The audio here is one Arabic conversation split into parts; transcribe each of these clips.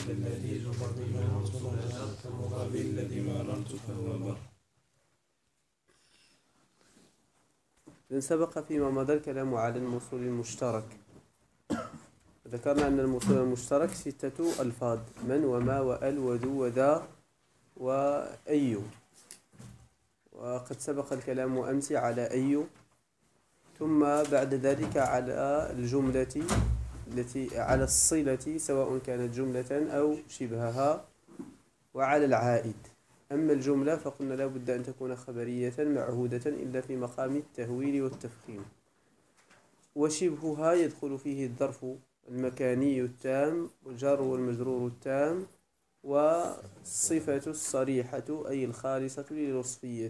الذي زفر بما صلى كمضى الذي مررت فهو بر. سبق فيما مضى الكلام على الموصول المشترك. ذكرنا أن الموصول المشترك 6 ألفاظ: من وما وأل وذو وذا وأي. وقد سبق الكلام أمس على أي، ثم بعد ذلك على الجملة التي على الصلة سواء كانت جملة أو شبهها، وعلى العائد. أما الجملة فقلنا لا بد أن تكون خبرية معهودة إلا في مقام التهويل والتفخيم، وشبهها يدخل فيه الظرف المكاني التام والجار والمجرور التام والصفة الصريحة أي الخالصة للوصفية،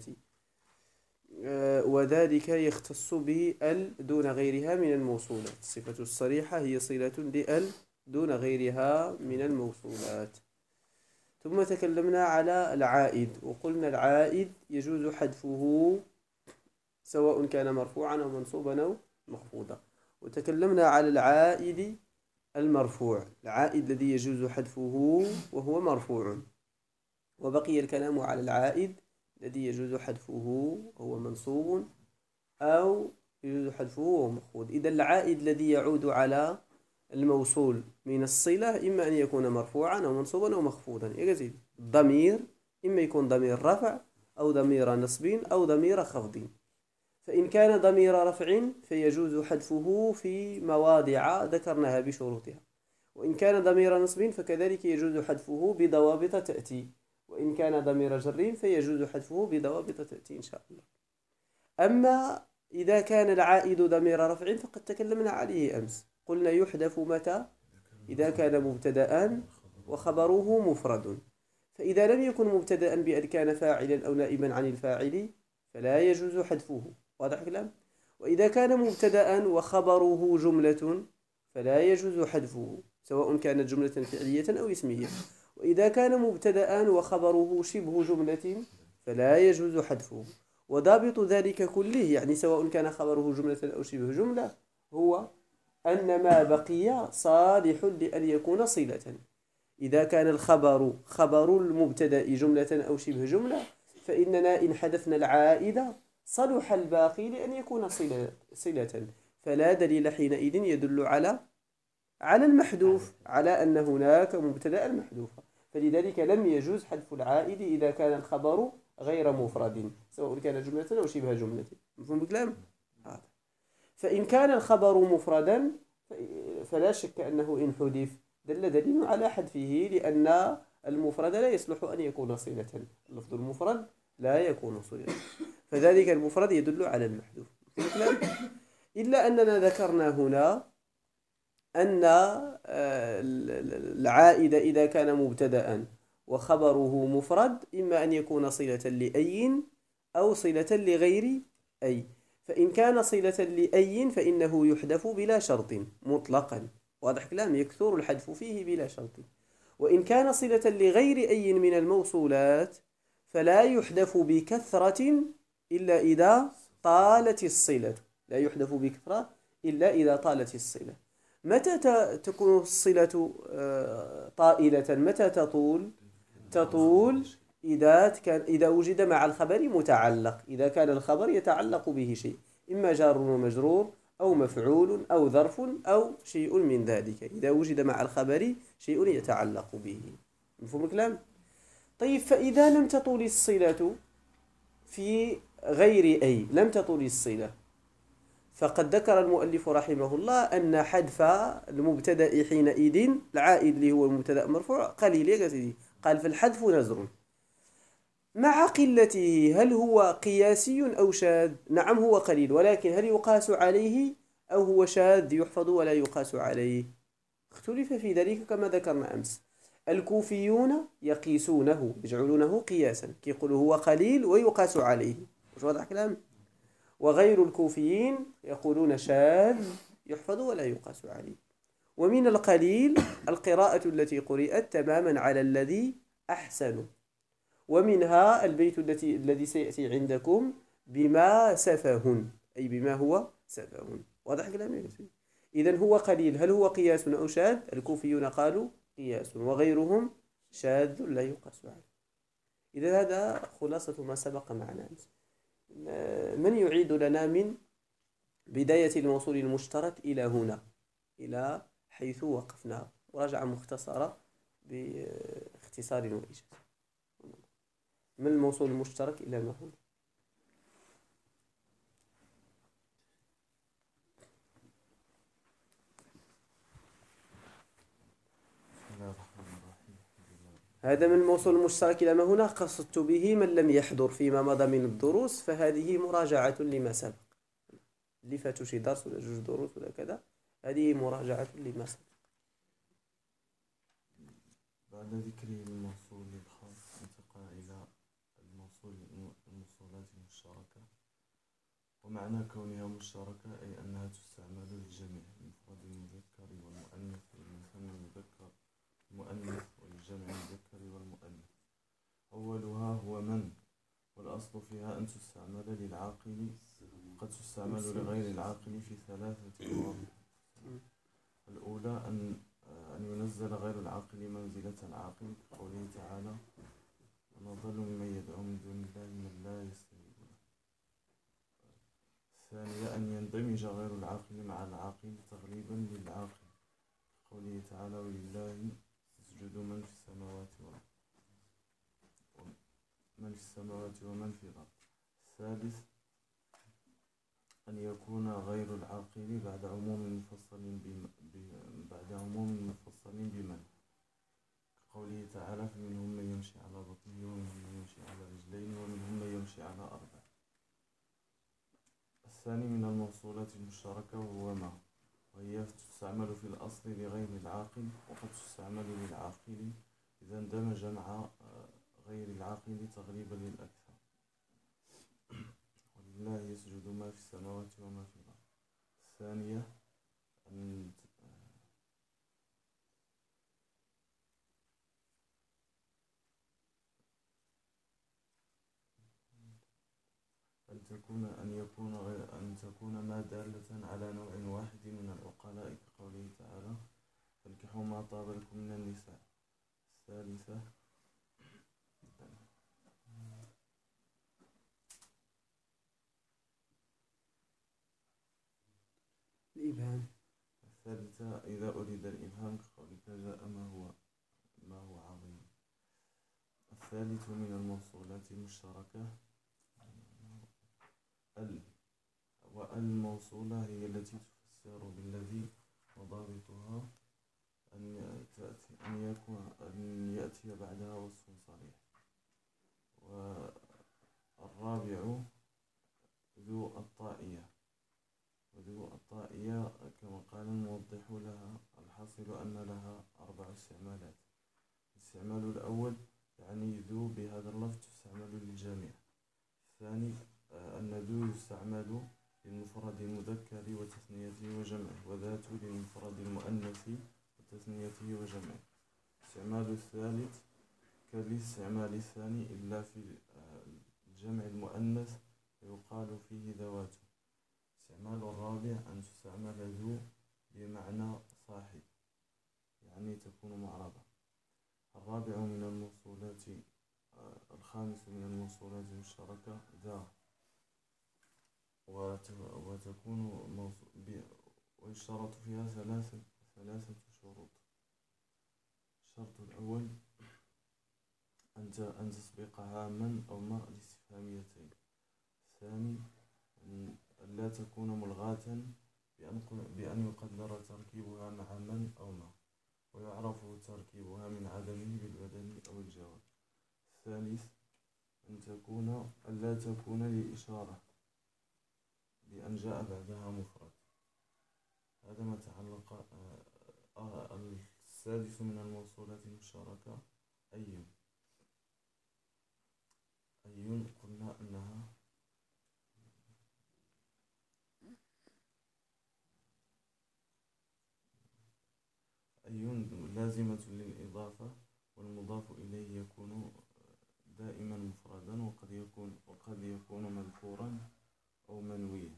وذلك يختص بأل دون غيرها من الموصولات. الصفة الصريحة هي صلة لأل دون غيرها من الموصولات. ثم تكلمنا على العائد، وقلنا العائد يجوز حذفه سواء كان مرفوعا أو منصوبا أو مخفوضا. وتكلمنا على العائد المرفوع، العائد الذي يجوز حذفه وهو مرفوع. وبقي الكلام على العائد الذي يجوز حذفه وهو منصوب أو يجوز حذفه وهو مخفوض. إذا العائد الذي يعود على الموصول من الصلة إما أن يكون مرفوعا أو منصوبا أو مخفوضا. يجوز الضمير إما يكون ضمير رفع أو ضمير نصب أو ضمير خفض. فإن كان ضمير رفع فيجوز حذفه في مواضع ذكرناها بشروطها، وإن كان ضمير نصب فكذلك يجوز حذفه بضوابط تأتي، وإن كان ضمير جر فيجوز حذفه بضوابط تأتي إن شاء الله. أما إذا كان العائد ضمير رفع فقد تكلمنا عليه أمس، قلنا يحذف متى؟ إذا كان مبتدأ وخبره مفرد. فإذا لم يكن مبتدأ بأن كان فاعلا أو نائبا عن الفاعل فلا يجوز حذفه. واضح الكلام؟ وإذا كان مبتدأ وخبره جملة فلا يجوز حذفه سواء كانت جملة فعلية أو اسمية. وإذا كان مبتدأ وخبره شبه جملة فلا يجوز حذفه. وضابط ذلك كله يعني سواء كان خبره جملة أو شبه جملة هو أن ما بقي صالح لأن يكون صلة. إذا كان الخبر خبر المبتدأ جملة أو شبه جملة فإننا إن حذفنا العائد صلح الباقي لأن يكون صلة، فلا دليل حينئذ يدل على المحذوف، على أن هناك مبتدأ محذوفا. فلذلك لم يجوز حذف العائد إذا كان الخبر غير مفرد سواء كان جملة أو شبه جملة. مفهوم الكلام؟ فإن كان الخبر مفردا فلا شك أنه إن حذف دل دليل على حذفه، لأن المفرد لا يصلح أن يكون صلة. اللفظ المفرد لا يكون صلة، فذلك المفرد يدل على المحذوف. إلا أننا ذكرنا هنا أن العائد إذا كان مبتدأ وخبره مفرد إما أن يكون صلة لأي أو صلة لغير أي. فإن كان صلة لأي فإنه يحذف بلا شرط مطلقا. واضح كلام؟ يكثر الحذف فيه بلا شرط. وإن كان صلة لغير أي من الموصولات فلا يحذف بكثرة إلا إذا طالت الصلة. لا يحذف بكثرة إلا إذا طالت الصلة. متى تكون الصلة طائلة؟ متى تطول إذا وجد مع الخبر متعلق، إذا كان الخبر يتعلق به شيء إما جار ومجرور أو مفعول أو ظرف أو شيء من ذلك، إذا وجد مع الخبر شيء يتعلق به. مفهوم الكلام؟ طيب، فإذا لم تطول الصلة في غير أي، لم تطول الصلة، فقد ذكر المؤلف رحمه الله أن حذف المبتدأ حينئذ العائد اللي هو المبتدأ مرفوع قليل. يا سيدي قال فالحذف نزر مع قلته. هل هو قياسي أو شاذ؟ نعم هو قليل، ولكن هل يقاس عليه أو هو شاذ يحفظ ولا يقاس عليه؟ اختلف في ذلك كما ذكرنا أمس. الكوفيون يقيسونه يجعلونه قياسا، يقولوا هو قليل ويقاس عليه. مش واضح كلام؟ وغير الكوفيين يقولون شاذ يحفظ ولا يقاس عليه. ومن القليل القراءة التي قرئت تماما على الذي أحسن، ومنها البيت الذي سيأتي عندكم بما سفه، أي بما هو سفه. واضح كلامي؟ إذن هو قليل. هل هو قياس أو شاذ؟ الكوفيون قالوا قياس وغيرهم شاذ لا يقاس عليه. إذا هذا خلاصة ما سبق معنا. من يعيد لنا من بداية الموصول المشترك إلى هنا، إلى حيث وقفنا، مراجعة مختصرة باختصار وإيجاز. من الموصول المشترك إلى ما هنا. هذا من الموصول المشترك إلى ما هنا قصدت به من لم يحضر فيما مضى من الدروس، فهذه مراجعة لما سبق. اللي فاتوا شي درس ولا جوج دروس ولا كذا، هذه مراجعة لما سبق. بعد ذكر الموصول الخاص انتقل إلى الموصولات المشتركة. ومعنى كونها مشتركة أي أنها تستعمل للجميع، المفرد المذكر والمؤنث، والمثنى المذكر المؤنث، والجمع المذكر والمؤنث. أولها هو من، والأصل فيها أن تستعمل للعاقل، قد تستعمل لغير العاقل في ثلاثة مواضع. الأولى أن ينزل غير العاقل منزلة العاقل، كقوله تعالى: ونضل ممن يدعو من دون الله من لا يستجيب له. الثانية أن يندمج غير العاقل مع العاقل تغليبا للعاقل، كقوله تعالى: ولله يسجد من في السماوات ومن في الأرض. الثالث أن يكون غير العاقل بعد عموم مفصل بمن، كقوله تعالى: فمنهم من يمشي على بطنه ومنهم من يمشي على رجلين ومنهم من يمشي على أربع. الثاني من الموصولات المشتركة هو ما، وهي تستعمل في الأصل لغير العاقل، وقد تستعمل للعاقل إذا اندمج مع غير العاقل تغليبا للأكثر. ولله يسجد ما في السماوات وما في الأرض. الثانية أن تكون ما دالة على نوع واحد من العقلاء، كقوله تعالى: فانكحوا ما طاب لكم من النساء. الثالثة الإبهام. إذا أريد الإبهام، كقولك: جاء ما هو عظيم. الثالث من الموصولات المشتركة والموصولة هي التي تفسر بالذي، وضابطها أن يأتي بعدها وصف صريح. والرابع ذو الطائية. وذو الطائية كما قال الموضح لها: الحاصل أن لها 4 استعمالات. الاستعمال الأول يعني ذو بهذا اللفظ تستعمل للجميع. الثاني أن ذو يستعمل للمفرد المذكر وتثنيته وجمعه، وذات للمفرد المؤنث وتثنيته وجمعه. الاستعمال الثالث كالاستعمال الثاني إلا في الجمع المؤنث فيقال فيه ذوات. الاستعمال الرابع أن تستعمل ذو بمعنى صاحب، يعني تكون معربة. الرابع من الموصولات الخامس من الموصولات المشتركة ذا، وتكون ويشترط فيها ثلاثة شروط. الشرط الأول أن تسبقها من أو ما الاستفهاميتين. الثاني أن لا تكون ملغاة بأن يقدر تركيبها مع من أو ما، ويعرف تركيبها من عدمه بالبدل أو الجواب. الثالث أن لا تكون للإشارة بأن جاء بعدها مفرد. هذا ما تعلق. السادس من الموصولات المشتركة أي قلنا أنها لازمة للإضافة، والمضاف إليه يكون دائما مفردا، وقد يكون مذكورا أو منويا.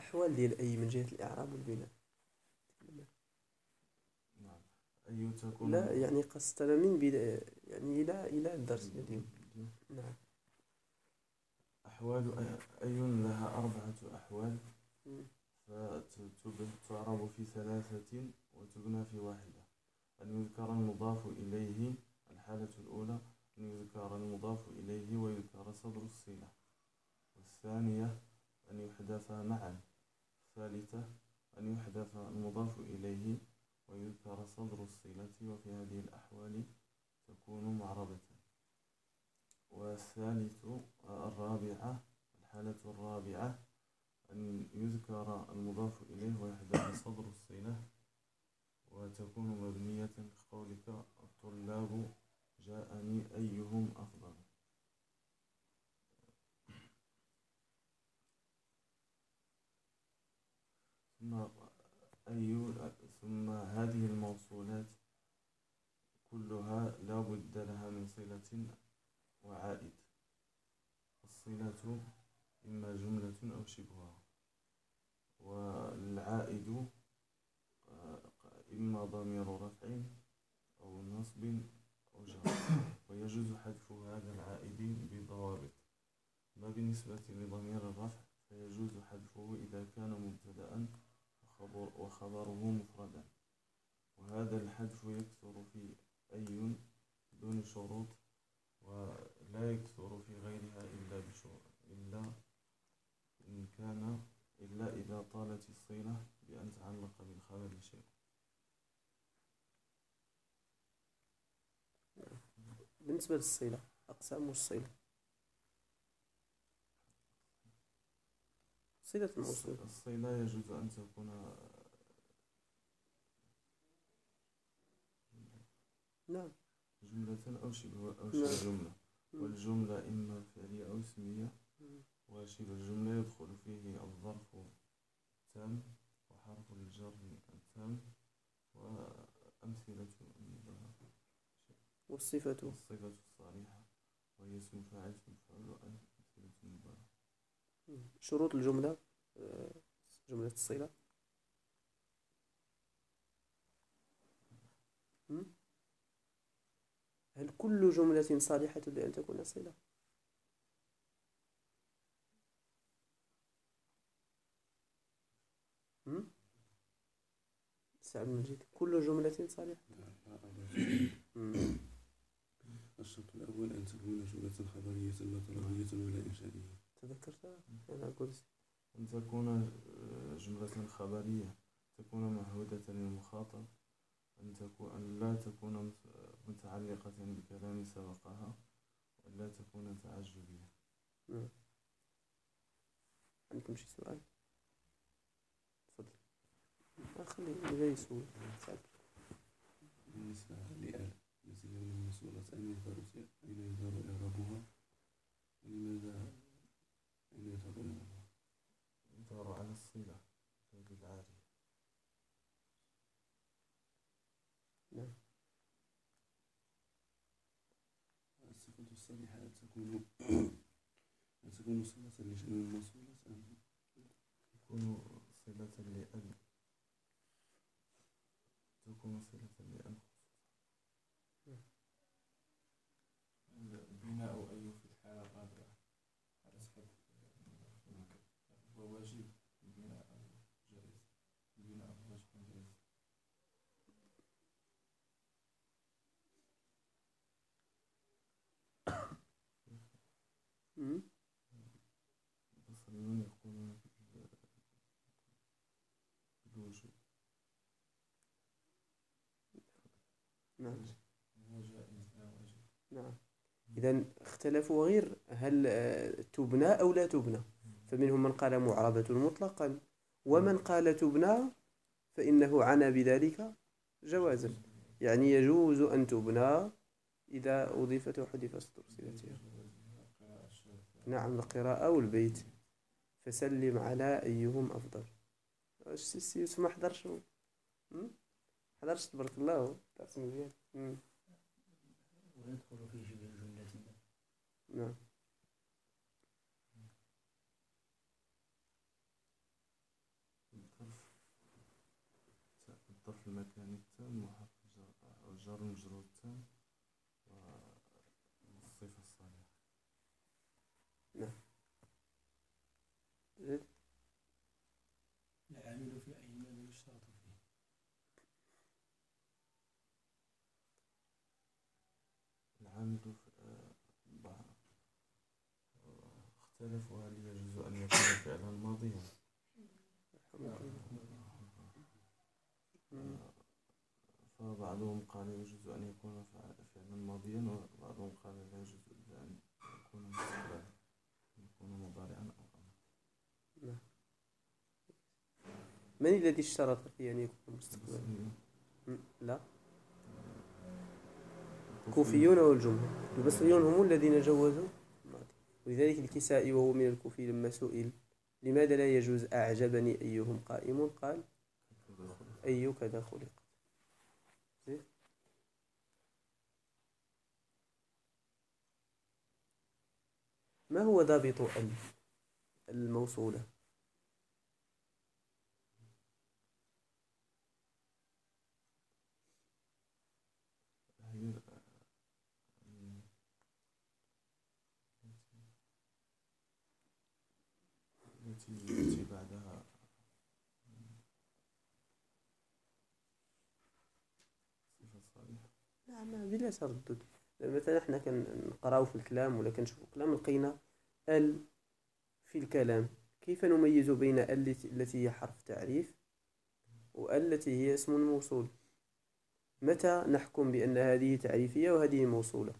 الأحوال ديال أي من جهة الإعراب والبناء. نعم. أي تكون لا يعني قصدنا من بداية يعني إلى الدرس اليوم. نعم. أحوال أي لها 4 أحوال، مم. فتعرب في 3 وتبنى في 1. أن يذكر المضاف إليه، الحالة الأولى أن يذكر المضاف إليه ويذكر صدر الصلة. والثانية أن يحذف معا. الثالثة أن يحذف المضاف إليه ويذكر صدر الصلة، وفي هذه الأحوال تكون معربة. الرابعة، الحالة الرابعة أن يذكر المضاف إليه ويحذف صدر الصلة وتكون مبنية كقولك الطلاب جاءني أيهم أفضل. ثم هذه الموصولات كلها لا بد لها من صلة وعائد. الصلة إما جملة أو شبهها، والعائد إما ضمير رفع أو نصب أو جر، ويجوز حذف هذا العائد بضوابط. ما بالنسبة لضمير الرفع فيجوز حذفه إذا كان مبتدأ وخبره مفردا، وهذا الحذف يكثر في أي دون شروط، ولا يكثر في غيرها إلا إذا طالت الصلة بأن تعلق بالخبر شيء. بالنسبة للصلة، أقسام الصلة. صلة الموصول. الصلة يجوز أن تكون نعم جملة أو شبه نعم. جملة، والجملة إما فعلية أو اسمية، وشبه الجملة يدخل فيه الظرف التام وحرف الجر التام وأمثلة والصفة الصريحة وهي اسم فاعل مفعول وأمثلة المبالغة. شروط الجملة، جملة الصلة. هل كل جملة صالحة لأن تكون صلة؟ سعد المجيد، كل جملة صالحة. الشرط الأول أن تكون جملة خبرية لا طلبية ولا إنشائية. تذكرتها؟ أنا أقول أن تكون جملة خبرية، تكون معهودة للمخاطب، أن لا تكون متعلقة بكلام سبقها، وأن لا تكون تعجبية. عندكم شي سؤال؟ تفضل. خلي اللي جاي يسول. بالنسبة لآل التي هي من الموصولات، أين يظهر إعرابها ولماذا أين يظهر إعرابها؟ يظهر على الصلة بالعارية. نعم. الصفة الصريحة تكون صلة لجميع الموصولات أم تكون صلة لأن البناء أي في الحالة الرابعة على حسب هو واجب البناء أو جائز. البناء واجب جائز. المصريون يقولون بالوجوب. نعم. هو جائز لا واجب. نعم. إذا اختلفوا غير هل تبنى أو لا تبنى، فمنهم من قال معربة مطلقا، ومن قال تبنى فإنه عنى بذلك جوازا، يعني يجوز أن تبنى إذا أضيفت وحذف صدر صلتها. نعم، القراءة والبيت. فسلم على أيهم أفضل. السي يوسف ما حضرش تبارك الله. درس مزيان. ويدخل في شبه الجملة. نعم. المكان التام وحرف الجر والمجرور التام والصفة الصالحة. نعم. العامل في أي ماذا يشترط فيه؟ العامل اختلفوا هل يجوز أن يكون فعلا ماضيا، فبعضهم قال يجوز أن يكون فعلا ماضيا، وبعضهم قال لا يجوز إلا أن يكون مستقبلا، يكون مضارعا أو أمرا. من الذي اشترط في أن يكون مستقبلا؟ لا، الكوفيون أو الجمهور. البصريون هم الذين جوزوا، ولذلك الكسائي وهو من الكوفي لما سئل لماذا لا يجوز أعجبني أيهم قائم قال أي كذا خلق. ما هو ضابط الموصولة؟ التي بعدها صفة صالحة. نعم، بلا تردد. مثلا احنا كنقراو في الكلام ولا كنشوفوا الكلام لقينا ال في الكلام، كيف نميز بين التي هي حرف تعريف والتي هي اسم موصول؟ متى نحكم بأن هذه تعريفية وهذه موصولة؟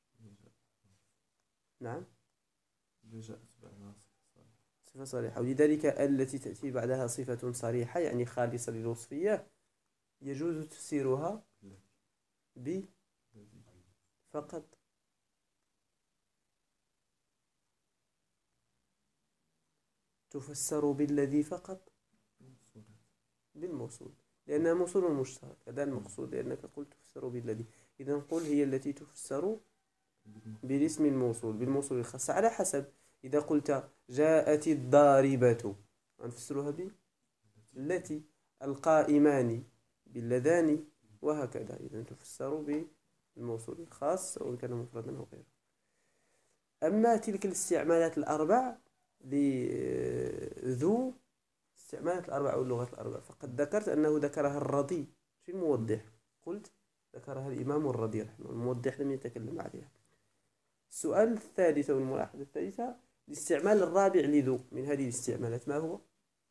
نعم، جاءت بعدها صفة صريحة. ولذلك التي تأتي بعدها صفة صريحة يعني خالصة للوصفية يجوز تفسيرها ب فقط. تفسر بالذي فقط بالموصول لأنها موصول مشترك. هذا المقصود، لأنك قلت تفسر بالذي، إذا قل هي التي تفسر بالاسم الموصول بالموصول الخاص على حسب. إذا قلت جاءت الضاربة نفسرها بالتي، القائمان باللذان وهكذا. إذا تفسر بالموصول الخاص سواء كان مفردا أو غيره. أما تلك الاستعمالات الأربع لذو استعمالات الأربع أو اللغات الأربع، فقد ذكرت أنه ذكرها الرضي في الموضح، قلت ذكرها الإمام الرضي رحمه الله، الموضح لم يتكلم عليها. السؤال الثالث والملاحظة الثالثة، الاستعمال الرابع لذو من هذه الاستعمالات ما هو؟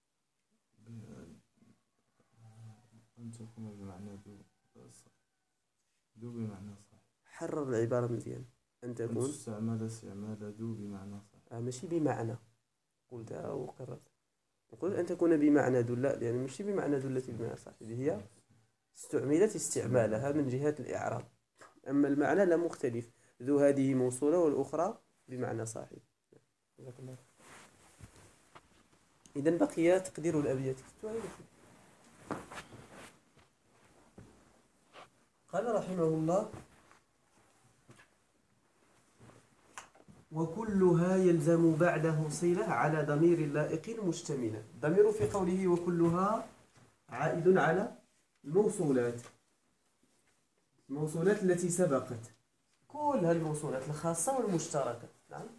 أن تكون بمعنى ذو بمعنى صح. حرر العبارة مزيان. أن تكون استعمال ذو بمعنى صح. ماشي بمعنى، قلتها وقررت. قلت أن تكون بمعنى ذو، لا، يعني ماشي بمعنى ذو التي بمعنى صح، هي استعملت استعمالها من جهة الإعراب، أما المعنى لا مختلف. ذو هذه موصولة والأخرى بمعنى صاحب. إذن بقي تقدير الأبيات. قال رحمه الله: وكلها يلزم بعده صلة على ضمير لائق مشتملة. ضمير في قوله وكلها عائد على الموصولات التي سبقت، كلها الموصولات الخاصة والمشتركة. نعم،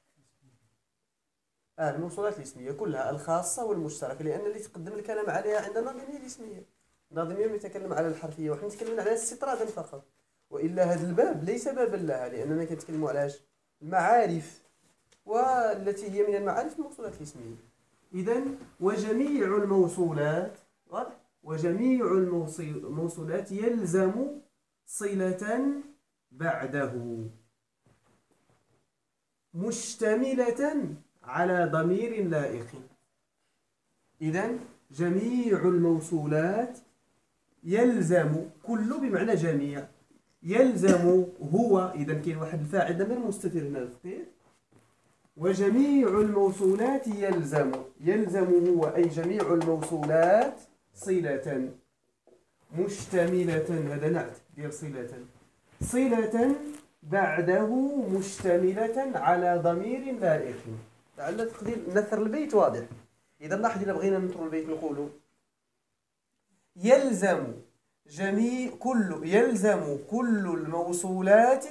الموصولات الاسمية كلها الخاصة والمشتركة، لأن اللي تقدم الكلام عليها عندنا ضمير الاسمية. ضمير يتكلم على الحرفية وحنا نتكلم على استطرادا فقط، وإلا هذا الباب ليس بابا لها، لأننا كنتكلموا على المعارف، والتي هي من المعارف الموصولات الاسمية. إذن وجميع الموصولات، وجميع الموصولات يلزم صلة بعده مشتملة على ضمير لائق. إذن جميع الموصولات يلزم، كل بمعنى جميع، يلزم هو، إذا كاين واحد الفاعل ضمير مستتر هنا الفقير. وجميع الموصولات يلزم هو أي جميع الموصولات صلة مشتملة، هذا نعت ديال صلة بعده مشتملة على ضمير لائق. لعل تقدير نثر البيت واضح. إذا لاحظ إذا بغينا نثر البيت نقولوا يلزم يلزم كل الموصولات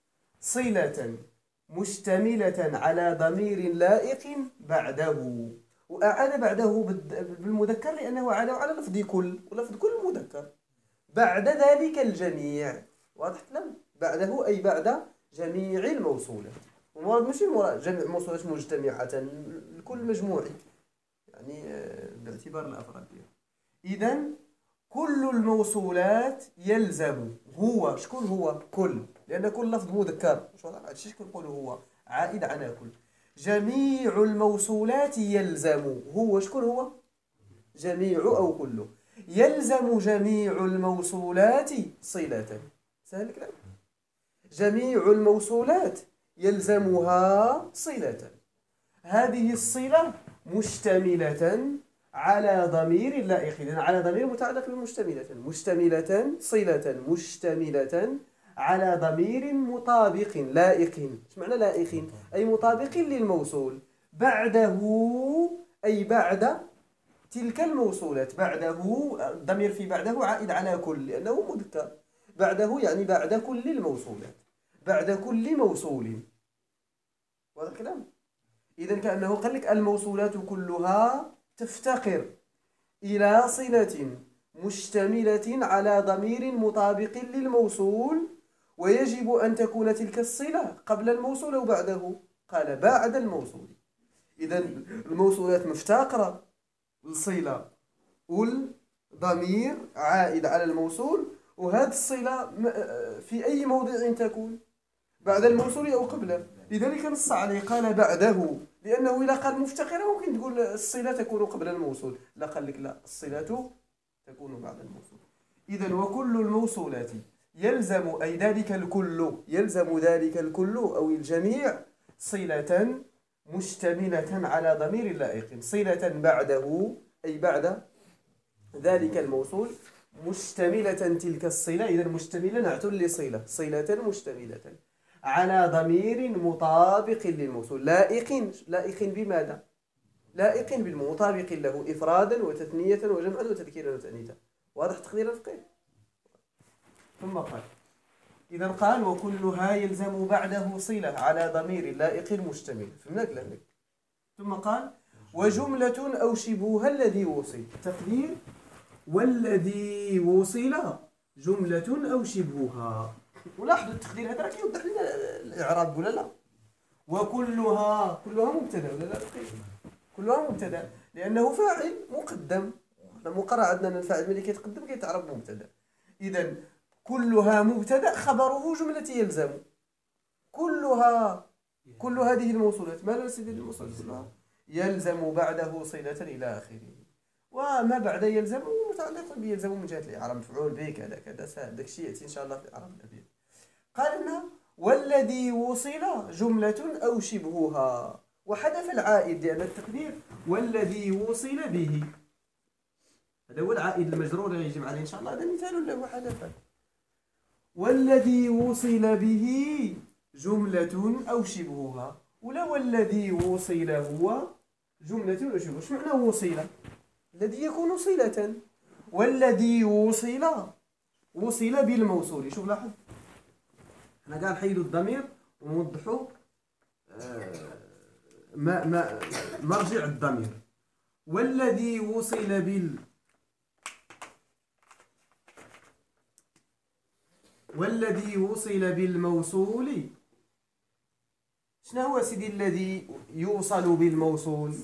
صلة مشتملة على ضمير لائق بعده. وأعاد بعده بالمذكر لأنه عاد على لفظ كل، ولفظ كل مذكر. بعد ذلك الجميع. واضح الكلام؟ بعده أي بعد جميع الموصولات. المراد ماشي المراد جميع الموصولات مجتمعة، الكل مجموعي يعني باعتبار الأفراد. إذن كل الموصولات يلزم هو. شكون هو؟ كل، لأن كل لفظ مذكر. هادشي شكون نقولوا هو عائد على كل. جميع الموصولات يلزم هو. شكون هو؟ جميع أو كله. يلزم جميع الموصولات صلة. سهل الكلام. جميع الموصولات يلزمها صلة. هذه الصلة مشتملة على ضمير لائق، إذن على ضمير متعلق بمشتملة. مشتملة صلة مشتملة على ضمير مطابق لائق. ايش معنى لائق؟ أي مطابق للموصول. بعده أي بعد تلك الموصولات. بعده الضمير في بعده عائد على كل لأنه مذكر. بعده يعني بعد كل الموصولات، بعد كل موصول. واضح الكلام؟ إذن كأنه قال لك الموصولات كلها تفتقر إلى صلة مشتملة على ضمير مطابق للموصول، ويجب أن تكون تلك الصلة قبل الموصول أو بعده. قال بعد الموصول. إذن الموصولات مفتقرة الصلة والضمير عائد على الموصول، وهذه الصلة في أي موضع تكون؟ بعد الموصول أو قبله. لذلك نص عليه قال بعده، لأنه إذا قال مفتقرة ممكن تقول الصلة تكون قبل الموصول. لا، قال لك لا، الصلة تكون بعد الموصول. إذن وكل الموصولات يلزم أي ذلك الكل، يلزم ذلك الكل أو الجميع صلة مشتملة على ضمير لائق. صلة بعده أي بعد ذلك الموصول، مشتملة تلك الصلة. إذا مشتملة نعت لصلة، صلة مشتملة على ضمير مطابق للموصول. لائق بماذا؟ لائق بالمطابق له إفرادا وتثنية وجمعا وتذكيرا وتأنيثا. واضح تقدير الفقه؟ ثم قال إذا قال وكلها يلزم بعده صلة على ضمير لائق مشتمل. فهمنا كلامك؟ ثم قال وجملة أو شبهها الذي وصل. تقدير والذي وصل جملة أو شبهها. ولاحظوا التقدير هذا راه كيوضح لنا الإعراب ولا لا؟ وكلها مبتدأ ولا لا؟ كلها مبتدأ لأنه فاعل مقدم. مقرر عندنا أن الفاعل ملي كيتقدم كيتعرب مبتدأ. إذا كلها مبتدأ خبره جملة يلزم. كل هذه الموصولات ماذا سيدي الموصولات كلها يلزم بعده صلة إلى آخره. وما بعد يلزم متعلق بيلزم من جهة الإعراب مفعول به كذا كذا سهل. داك الشيء يأتي إن شاء الله في الإعراب الأبيض. قال لنا والذي وصل جملة أو شبهها، وحذف العائد لأن التقدير والذي وصل به. هذا هو العائد المجرور اللي يجب عليه إن شاء الله. هذا مثال له حذفا. والذي وصل به جملة أو شبهها، ولا والذي وصل هو جملة أو شبهها. شو معنى وصل؟ الذي يكون صلة. والذي وصل بالموصول. شوف لاحظ احنا قال حيدوا الضمير ونوضحوا مرجع الضمير. والذي وصل بالموصول. شنو هو سيدي الذي يوصل بالموصول؟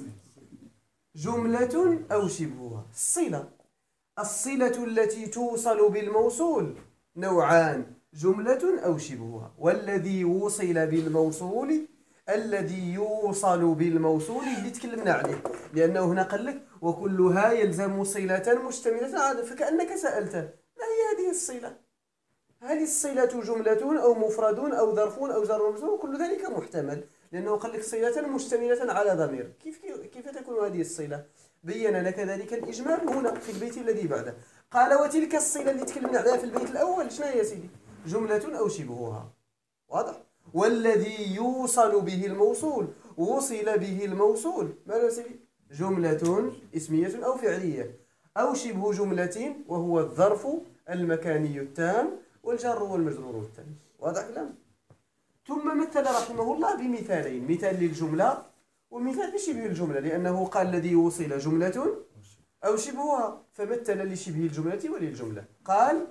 جملة أو شبهها. الصلة التي توصل بالموصول نوعان، جملة أو شبهها. والذي وصل بالموصول الذي يوصل بالموصول اللي تكلمنا عليه، لأنه هنا قال لك وكلها يلزم صلة مشتملة على. فكأنك سألته ما هي هذه الصلة؟ هل الصلة جملة أو مفرد أو ظرف أو جر ومجرور؟ كل ذلك محتمل، لأنه قال لك صلة مشتملة على ضمير. كيف تكون هذه الصلة؟ بين لك ذلك الإجمال هنا في البيت الذي بعده. قال وتلك الصلة اللي تكلمنا عليها في البيت الأول شنو هي يا سيدي؟ جملة أو شبهها. واضح؟ والذي يوصل به الموصول وصل به الموصول ماذا يا سيدي؟ جملة اسمية أو فعلية أو شبه جملة وهو الظرف المكاني التام والجار والمجرور التام. واضح كلام؟ ثم مثل رحمه الله بمثالين، مثال للجملة ومثال لشبه الجملة، لأنه قال الذي وصل جملة أو شبهها، فمثل لشبه الجملة وللجملة. قال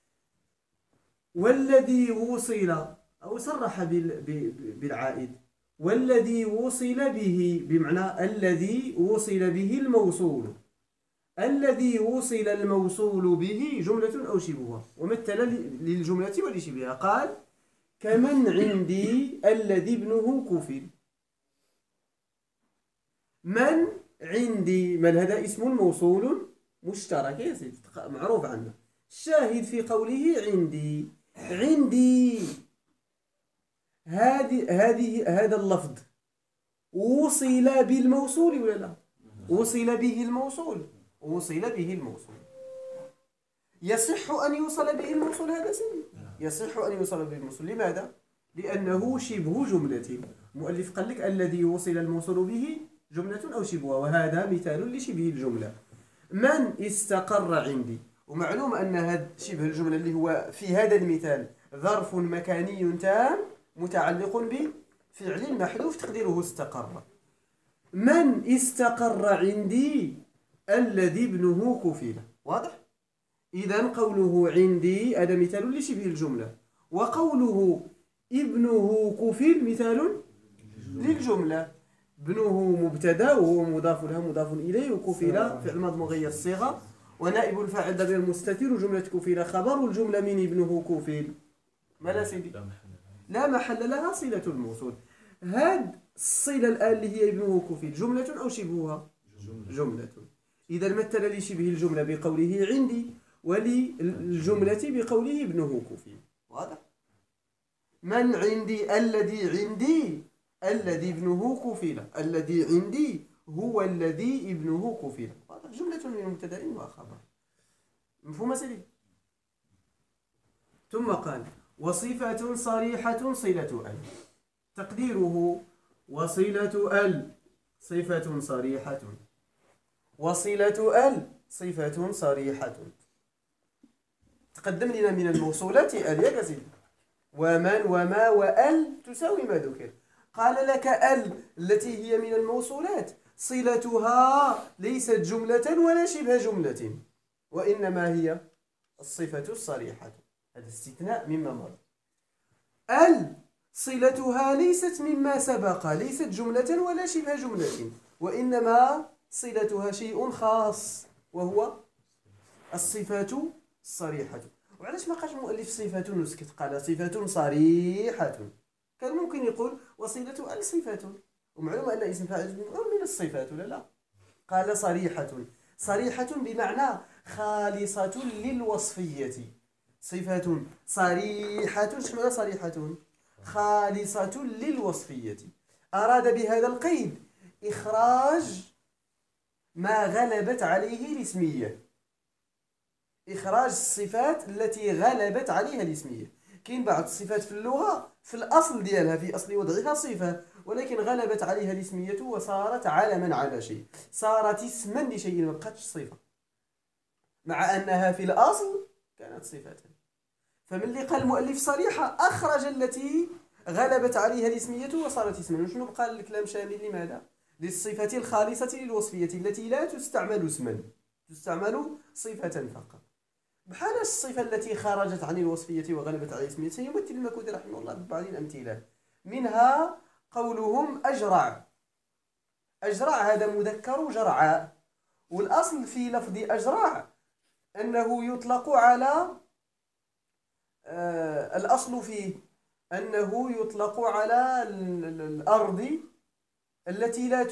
والذي وصل، أو صرح بالعائد، والذي وصل به، بمعنى الذي وصل به الموصول، الذي وصل الموصول به جملة أو شبهها، ومثل للجملة ولشبهها. قال كمن عندي الذي ابنه كفل. من عندي، من هذا اسم موصول مشترك يا سيدي معروف عنه. الشاهد في قوله عندي، عندي هذا اللفظ وصل بالموصول ولا لا؟ وصل به الموصول، وصل به الموصول. يصح أن يوصل به الموصول هذا سيدي؟ يصح أن يوصل به الموصول. لماذا؟ لأنه شبه جملة. المؤلف قال لك الذي وصل الموصول به جملة أو شبهها، وهذا مثال لشبه الجملة. من استقر عندي، ومعلوم أن هذا شبه الجملة اللي هو في هذا المثال ظرف مكاني تام متعلق بفعل محذوف تقديره استقر. من استقر عندي الذي ابنه كفل. واضح؟ إذن قوله عندي هذا مثال لشبه الجملة، وقوله ابنه كفل مثال للجملة. ابنه مبتدا وهو مضاف له مضاف إليه، وكفل فعل ماضي مغير الصيغة، ونائب الفاعل ضمير مستتر، وجملة كفل خبر، والجملة من ابنه كفل ما لا سيدي؟ لا محل لها صلة الموصول. هاد الصلة الآن اللي هي ابنه كفل جملة أو شبهها؟ جملة. إذا مثل لشبه الجملة بقوله عندي، وللجملة بقوله ابنه كفل. واضح؟ من عندي الذي عندي الذي ابنه كفل، الذي عندي هو الذي ابنه كفل. واضح؟ جملة من مبتدأ وخبر. مفهوم سيدي؟ ثم قال وصفة صريحة صلة ال. تقديره وصلة ال صفة صريحة، وصلة ال صفة صريحة. تقدم لنا من الموصولات ال يا سيدي، ومن وما وال تساوي ما ذكر. قال لك ال التي هي من الموصولات صلتها ليست جملة ولا شبه جملة، وإنما هي الصفة الصريحة. هذا استثناء مما مر. ال صلتها ليست مما سبق، ليست جملة ولا شبه جملة، وإنما صلتها شيء خاص وهو الصفة الصريحة. وعلاش ما قالش المؤلف صفة نسكت، قال صفة صريحة؟ كان ممكن يقول وصلة ال صفة، ومعلوم أن اسم فاعل من الصفات ولا لا؟ قال صريحة. صريحة بمعنى خالصة للوصفية. صفة صريحة، شو معنى صريحة؟ خالصة للوصفية. أراد بهذا القيد إخراج ما غلبت عليه الاسمية، إخراج الصفات التي غلبت عليها الاسمية. كاين بعض الصفات في اللغة في الأصل ديالها في أصل وضعها صفة، ولكن غلبت عليها الاسمية وصارت علما على شيء، صارت اسما لشيء، ما بقاتش صفة، مع أنها في الأصل كانت صفة. فمن قال المؤلف صريحة أخرج التي غلبت عليها الاسمية وصارت اسما. وشنو بقى الكلام شامل لماذا؟ للصفة الخالصة للوصفية التي لا تستعمل اسما، تستعمل صفة فقط. بحال الصفة التي خرجت عن الوصفية وغلبت على الاسمية سيمثل المكودي رحمه الله ببعض الأمثلة، منها قولهم أجرع. أجرع هذا مذكر جرعاء، والأصل في لفظ أجرع أنه يطلق على الأصل فيه أنه يطلق على الأرض التي لا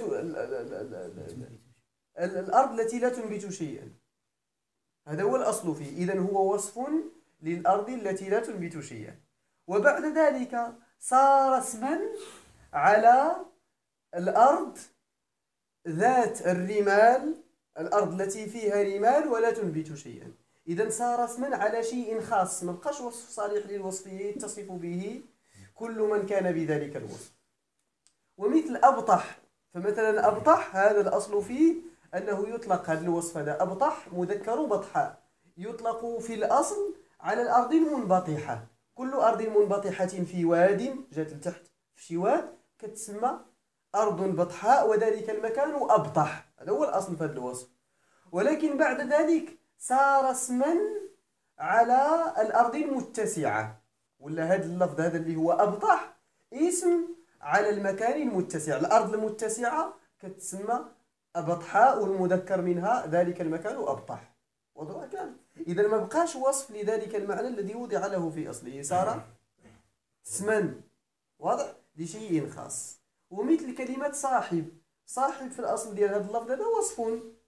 الأرض التي لا تنبت شيئا. هذا هو الأصل فيه. إذن هو وصف للأرض التي لا تنبت شيئا. وبعد ذلك صار اسما على الأرض ذات الرمال، الأرض التي فيها رمال ولا تنبت شيئا. إذن صار اسما على شيء خاص، ما بقاش وصف صالح للوصفية يتصف به كل من كان بذلك الوصف. ومثل أبطح، فمثلا أبطح هذا الأصل فيه أنه يطلق هذا الوصف، هذا أبطح مذكر بطحاء، يطلق في الأصل على الأرض المنبطحة. كل أرض منبطحة في واد جات لتحت في شي واد كتسمى أرض بطحاء، وذلك المكان أبطح. هذا هو الأصل في هذا الوصف. ولكن بعد ذلك صار اسما على الأرض المتسعة، ولا هذا اللفظ هذا اللي هو أبطح اسم على المكان المتسع. الأرض المتسعة كتسمى أبطحاء، والمذكر منها ذلك المكان أبطح. وضع كلام. إذا ما بقاش وصف لذلك المعنى الذي وضع له في أصله، صار اسما واضح لشيء خاص. ومثل كلمة صاحب، صاحب في الأصل ديال هذا اللفظ هذا وصف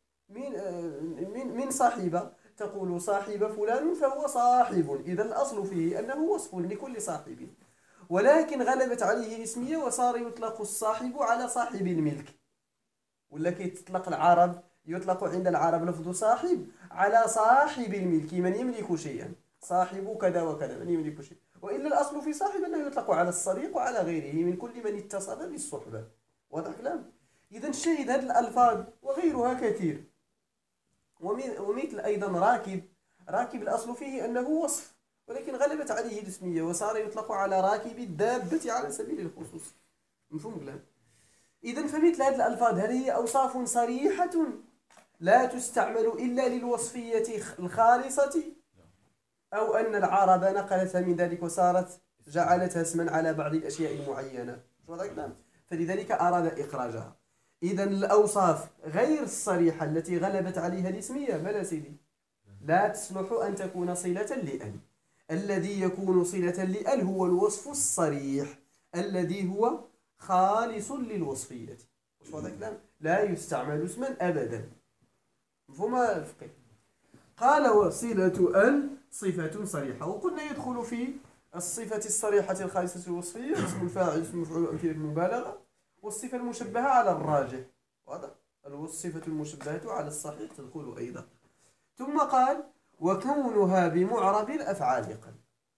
من صاحبة، تقول صاحب فلان فهو صاحب، إذا الأصل فيه أنه وصف لكل صاحب. ولكن غلبت عليه الاسمية وصار يطلق الصاحب على صاحب الملك، ولا كيتطلق العرب، يطلق عند العرب لفظ صاحب على صاحب الملك، من يملك شيئا، صاحب كذا وكذا، من يملك شيء. وإلا الأصل في صاحب أنه يطلق على الصديق وعلى غيره من كل من اتصف بالصحبة. واضح كلام؟ إذا الشاهد هذه الألفاظ وغيرها كثير. ومثل أيضا راكب، راكب الأصل فيه أنه وصف، ولكن غلبت عليه الاسمية وصار يطلق على راكب الدابة على سبيل الخصوص. مفهوم كلام؟ إذا فمثل هذه الألفاظ هل هي أوصاف صريحة لا تستعمل إلا للوصفية الخالصة، أو أن العرب نقلتها من ذلك وصارت جعلتها اسما على بعض الأشياء المعينة؟ فلذلك أراد إخراجها. إذا الأوصاف غير الصريحة التي غلبت عليها الاسمية بلا سيدي لا تصلح أن تكون صلة لأل. الذي يكون صلة لأل هو الوصف الصريح الذي هو خالص للوصفية. وش هذا الكلام؟ لا يستعمل اسما أبدا. مفهوم الفقه؟ قال وصلة ال صفة صريحة. وقلنا يدخل في الصفة الصريحة الخالصة الوصفية اسم الفاعل، اسم المفعول، أمثلة المبالغة، والصفة المشبهة على الراجح. واضح؟ الصفة المشبهة على الصحيح تدخل أيضا. ثم قال وكونها بمعرب الأفعال. قال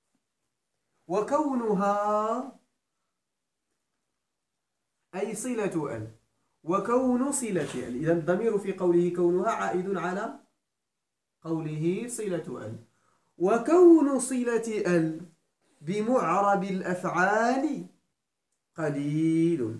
وكونها أي صلة ال، وكون صلة ال. إذا الضمير في قوله كونها عائد على قوله صلة ال. وكون صلة ال بمعرب الأفعال قليل.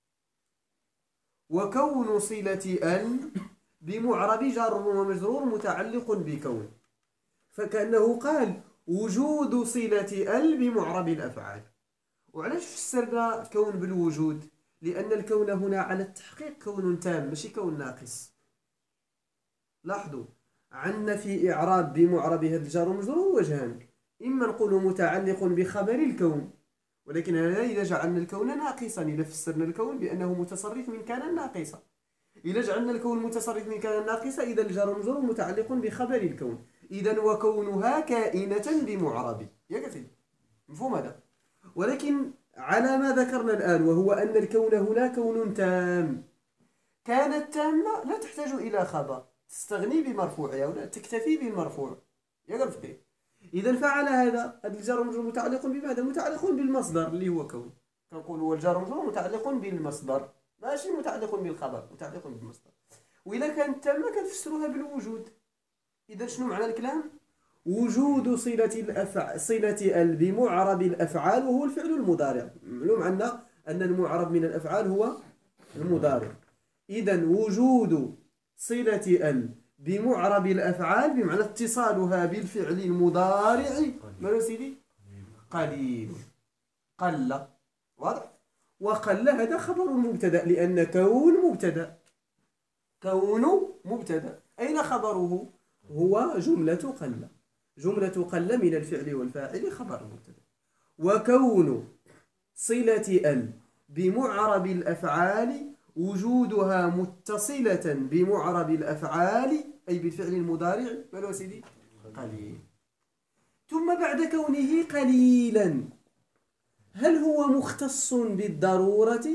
وكون صلة ال بمعرب جار ومجرور متعلق بكون، فكأنه قال وجود صلة ال بمعرب الأفعال. وعلاش فسرنا كون بالوجود؟ لأن الكون هنا على التحقيق كون تام ماشي كون ناقص. لاحظوا عندنا في إعراب بمعرب هذا الجار ومجرور وجهان، إما نقول متعلق بخبر الكون، ولكن هذا إذا جعلنا الكون ناقصا، إذا فسرنا الكون بأنه متصرف من كان ناقصا. إذا جعلنا الكون متصرف من كان ناقصا إذا الجار والمجرور متعلق بخبر الكون. إذا وكونها كائنة بمعرب. يا كثير مفهوم هذا؟ ولكن على ما ذكرنا الآن، وهو أن الكون هنا كون تام. كانت تامة لا تحتاج إلى خبر، تستغني بمرفوعها ولا تكتفي بالمرفوع. يا قلبي إذا فعل هذا الجار والمجرور متعلق بماذا؟ متعلق بالمصدر اللي هو كون. كنقول هو الجار والمجرور متعلق بالمصدر ماشي متعلق بالخبر، متعلق بالمصدر. وإذا كانت تامة كنفسروها بالوجود. إذا شنو معنى الكلام؟ وجود صلة ال بمعرب الأفعال وهو الفعل المضارع. معلوم عنا أن المعرب من الأفعال هو المضارع. إذا وجود صلة ال بمعرب الأفعال بمعنى اتصالها بالفعل المضارع ماذا سيدي؟ قليل. قل. واضح؟ وقل هذا خبر مبتدأ، لأن كون مبتدأ. كون مبتدأ، أين خبره؟ هو جملة قل. جملة قل من الفعل والفاعل خبر مبتدأ. وكون صلة ال بمعرب الأفعال وجودها متصلة بمعرب الأفعال أي بالفعل المضارع ماذا سيدي؟ قليل. ثم بعد كونه قليلا هل هو مختص بالضرورة؟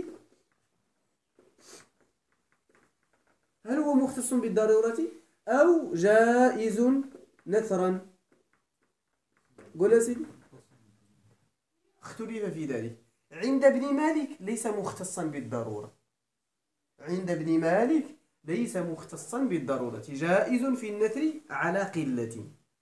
هل هو مختص بالضرورة أو جائز نثرا؟ قول يا سيدي. اختلف في ذلك. عند ابن مالك ليس مختصا بالضرورة. عند ابن مالك ليس مختصا بالضرورة، جائز في النثر على قلة.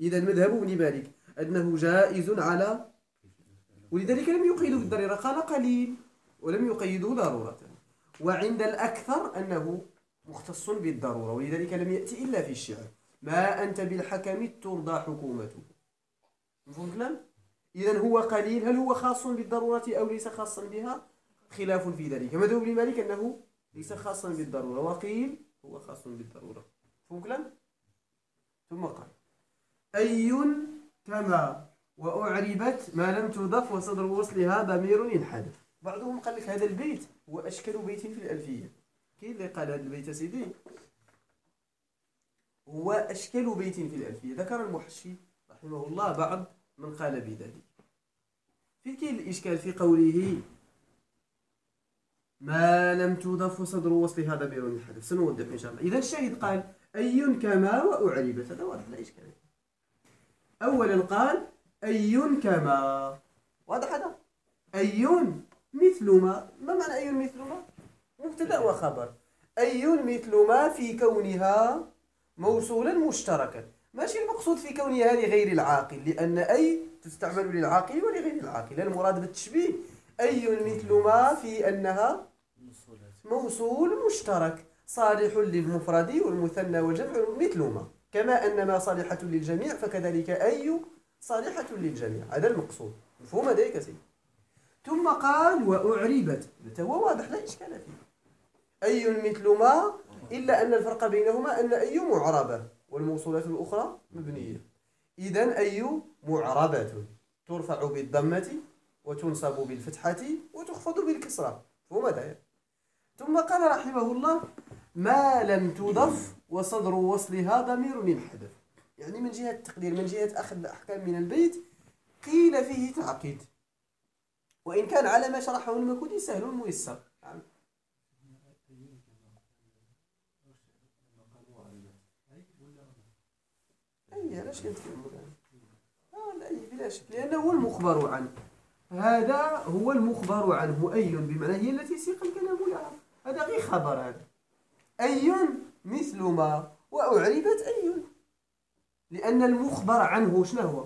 إذا مذهب ابن مالك أنه جائز على، ولذلك لم يقيده بالضرورة، قال قليل ولم يقيده ضرورة. وعند الأكثر أنه مختص بالضرورة، ولذلك لم يأتي إلا في الشعر: ما أنت بالحكم ترضى حكومته. مفهوم الكلام؟ إذن هو قليل، هل هو خاص بالضرورة أو ليس خاصا بها؟ خلاف في ذلك. مذهب ابن مالك أنه ليس خاصا بالضرورة، وقيل هو خاص بالضرورة. مفهوم الكلام؟ ثم قال: أي كما وأعربت ما لم تضف وصدر وصلها ضمير ينحذف. بعضهم قال لك هذا البيت هو أشكل بيت في الألفية. كاين اللي قال هذا البيت سيدي هو أشكل بيت في الألفية. ذكر المحشي رحمه الله بعض من قال بذلك. في كاين الإشكال في قوله ما لم تضف وصدر وصلها ضمير ينحذف. سنوضح إن شاء الله. إذا الشاهد قال أي كما وأعربت، هذا واضح لا إشكال. أولا قال أي كما، واضح هذا؟ أي مثل ما معنى أي مثل ما؟ مبتدأ وخبر. أي مثل ما في كونها موصولا مشتركا. ماشي المقصود في كونها لغير العاقل، لأن أي تستعمل للعاقل ولغير العاقل. المراد بالتشبيه أي مثل ما في أنها موصول مشترك صالح للمفرد والمثنى والجمع مثل ما، كما أن ما صالحة للجميع فكذلك أي صالحة للجميع. هذا المقصود. مفهوم هذا يا سيدي؟ ثم قال وأعربت، هو واضح لا إشكال فيه. أي مثل ما، إلا أن الفرق بينهما أن أي معربة والموصولات الأخرى مبنية. إذن أي معربة ترفع بالضمة وتنصب بالفتحة وتخفض بالكسرة. مفهوم هذا؟ ثم قال رحمه الله ما لم تضف وصدر وصلها ضمير ينحذف. يعني من جهة التقدير، من جهة أخذ الأحكام من البيت، قيل فيه تعقيد، وإن كان على ما شرحه المكودي سهل ميسر. أي علاش كنتكلموا الآن؟ لا بلا شك، لأنه هو المخبر عنه. هذا هو المخبر عنه. أي بمعنى هي التي سيق الكلام لها. هذا غير خبر. هذا أي مثل ما وأعربت أي، لأن المخبر عنه شنو هو؟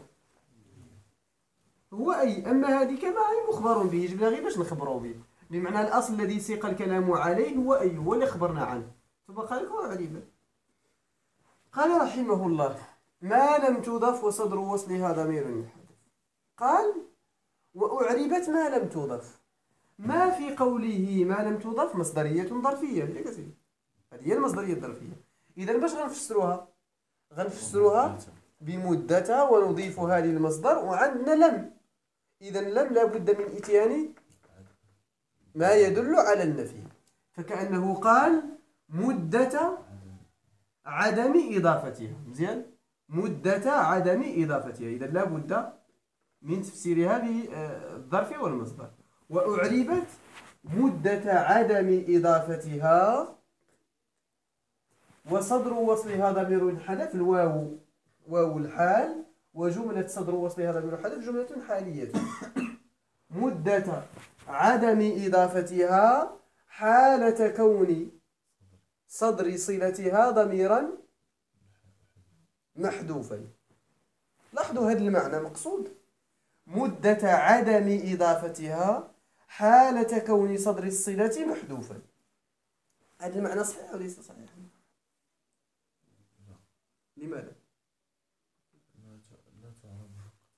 هو أي. أما هذه كما هي مخبر به، يجب غير باش نخبروا به، بمعنى الأصل الذي سيق الكلام عليه هو أي، هو اللي خبرنا عنه. ثم قال لك وأعربت. قال رحمه الله ما لم تضف وصدر وصلها ضمير ينحذف. قال وأعربت ما لم تضف. ما في قوله ما لم تضف مصدرية ظرفية، هذه هي المصدرية الظرفية. إذا باش غنفسروها؟ غنفسروها بمدة ونضيفها للمصدر، وعندنا لم. إذا لم لابد من إتيان ما يدل على النفي، فكأنه قال مدة عدم إضافتها. مزيان؟ مدة عدم إضافتها. إذا لابد من تفسيرها بالظرف والمصدر. وأعربت مدة عدم إضافتها وصدر وصلها ضمير ينحذف. الواو واو الحال، وجملة صدر وصلها ضمير ينحذف جملة حالية. مدة عدم إضافتها حالة كون صدر صلتها ضميرا محذوفا. لاحظوا هذا المعنى مقصود. مدة عدم إضافتها حالة كون صدر الصلة محذوفا. هذا المعنى صحيح وليس صحيح؟ لماذا؟ لا تعرب.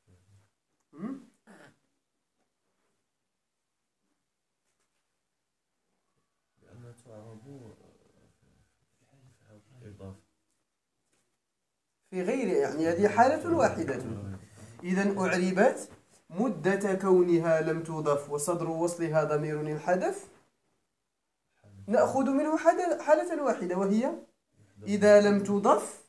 لأنها تعرب إضافة في غير، يعني هذه حالة واحدة. إذا أعربت مدة كونها لم تضف وصدر وصلها ضمير ينحذف، نأخذ منه حالة واحدة، وهي إذا لم تضف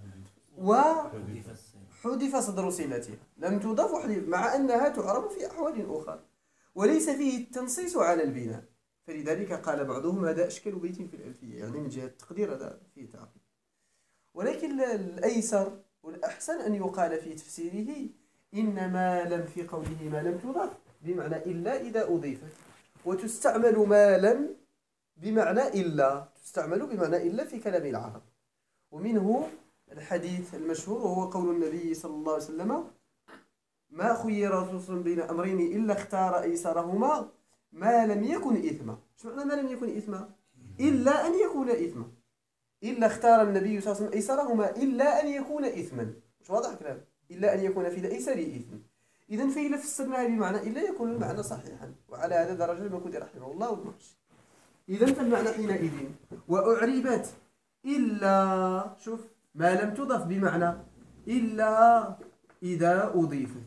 وحذف صدر صلتها. لم تضف وحذف، مع أنها تعرب في أحوال أخرى وليس فيه التنصيص على البناء. فلذلك قال بعضهم هذا أشكل بيت في الألفية، يعني من جهة التقدير هذا فيه تعقيد. ولكن الأيسر والأحسن أن يقال في تفسيره إنما لم في قوله ما لم تضف بمعنى إلا إذا أضيفت، وتستعمل ما لم بمعنى إلا، تستعمل بمعنى إلا في كلام العرب. ومنه الحديث المشهور وهو قول النبي صلى الله عليه وسلم: ما خير رسول بين أمرين إلا اختار أيسرهما ما لم يكن إثما. شو معنى ما لم يكن إثما؟ إلا أن يكون إثما. إلا اختار النبي صلى الله عليه وسلم أيسرهما إلا أن يكون إثما. مش واضح الكلام؟ إلا أن يكون في الأيسر إثم. إذن فإذا فسرناها بمعنى إلا يكون المعنى صحيحا، وعلى هذا درجة المكودي رحمه الله والمحشي. إذن فالمعنى حينئذ وأعربت إلا، شوف، ما لم تضف بمعنى إلا إذا أضيفت،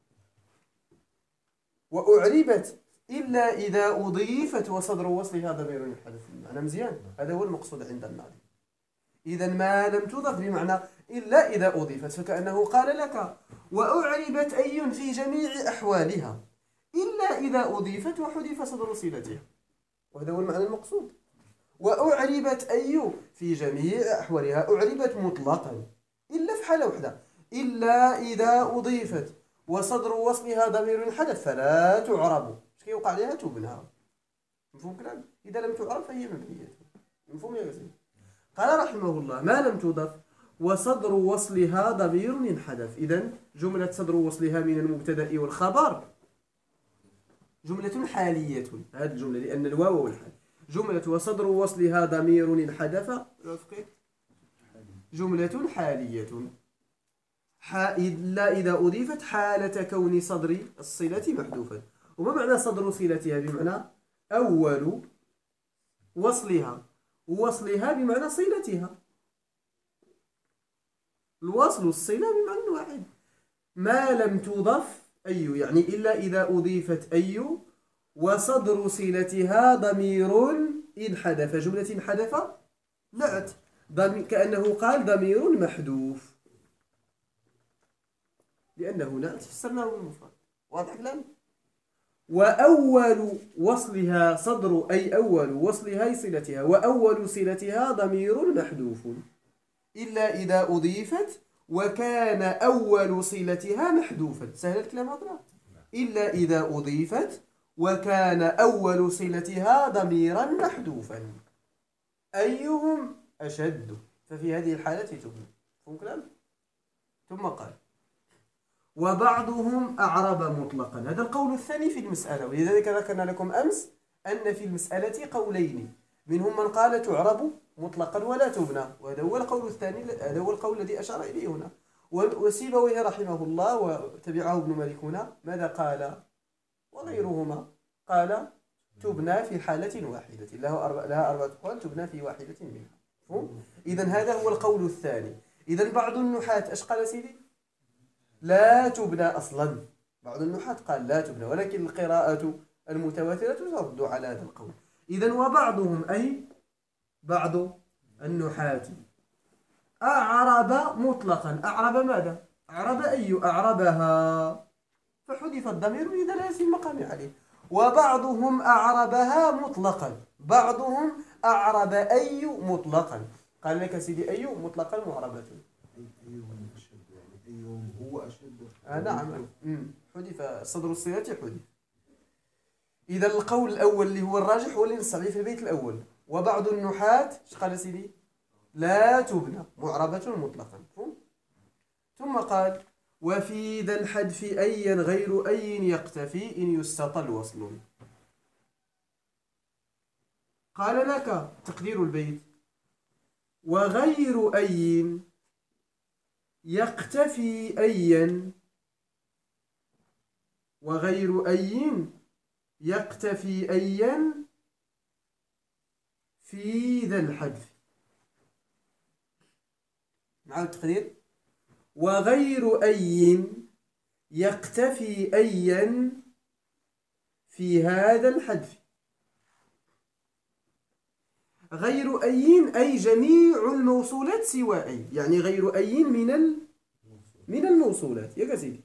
وأعربت إلا إذا أضيفت وصدر وصلها ضمير الحدث. أنا مزيان، هذا هو المقصود عند الناظم. إذا ما لم تضف بمعنى إلا إذا أضيفت، فكأنه قال لك: وأعربت أي في جميع أحوالها إلا إذا أضيفت وحذف صدر صلتها. وهذا هو المعنى المقصود. وأعربت أي في جميع أحوالها، أعربت مطلقا إلا في حالة واحدة، إلا إذا أضيفت وصدر وصلها ضمير حدث فلا تعرب. اش كيوقع عليها؟ تبنى. مفهوم كلام؟ إذا لم تعرب فهي مبنية. مفهوم يا غزالي؟ قال رحمه الله: ما لم تضف وصدر وصلها ضمير انحذف. إذن جملة صدر وصلها من المبتدأ والخبر جملة حالية. هذه الجملة لأن الواو والحال. جملة وصدر وصلها ضمير انحذف جملة حالية إلا إذا أضيفت حالة كون صدر الصلة محذوفا. وما معنى صدر صلتها؟ بمعنى أول وصلها، ووصلها بمعنى صلتها. الوصل والصلة بمعنى واحد. ما لم تضف أي، يعني إلا إذا أضيفت أي وصدر صلتها ضمير انحذف. جملة انحذف نعت، كأنه قال ضمير محذوف، لأنه نعت فسرناه بالمفرد. واضح الكلام؟ وأول وصلها صدر، أي أول وصلها صلتها، وأول صلتها ضمير محذوف إلا إذا أضيفت وكان أول صلتها محذوفا. سهل الكلام هذا؟ إلا إذا أضيفت وكان أول صلتها ضميرا محذوفا. أيهم أشد، ففي هذه الحالة تبنى. فهم كلام؟ ثم قال: وبعضهم أعرب مطلقا. هذا القول الثاني في المسألة، ولذلك ذكرنا لكم أمس أن في المسألة قولين، منهم من قال تعرب مطلقا ولا تبنى، وهذا هو القول الثاني، هذا هو القول الذي أشار إليه هنا. وسيبويه رحمه الله وتبعه ابن مالك هنا ماذا قال؟ وغيرهما قال تبنى في حالة واحدة، لها أربعة أقوال تبنى في واحدة منها. إذن هذا هو القول الثاني. إذن بعض النحاة أش قال سيدي؟ لا تبنى أصلا. بعض النحاة قال لا تبنى، ولكن القراءة المتواترة ترد على هذا القول. إذن وبعضهم أي بعض النحاة أعرب مطلقا. أعرب ماذا؟ أعرب أي؟ أعربها فحذف الضمير إذا لازم المقام عليه. وبعضهم أعربها مطلقا. بعضهم أعرب أي مطلقا. قال لك سيدي أي مطلقا معربة. أيهم أشد، يعني أيهم هو أشد. نعم. حذف صدر الصيغة حذف. إذا القول الأول اللي هو الراجح هو اللي نستعمله في البيت الأول. وبعض النحاة ايش قال سيدي؟ لا تبنى معربة مطلقا. ثم قال: وفي ذا الحذف أيا غير أي يقتفي إن يستطل وصل. قال لك تقدير البيت: وغير أي يقتفي أيا، وغير أي يقتفي أيا في ذا الحذف. مع التقدير: وغير أي يقتفي أيا في هذا الحذف. غير أي جميع الموصولات سوى أي، يعني غير أي من الموصولات يا سيدي.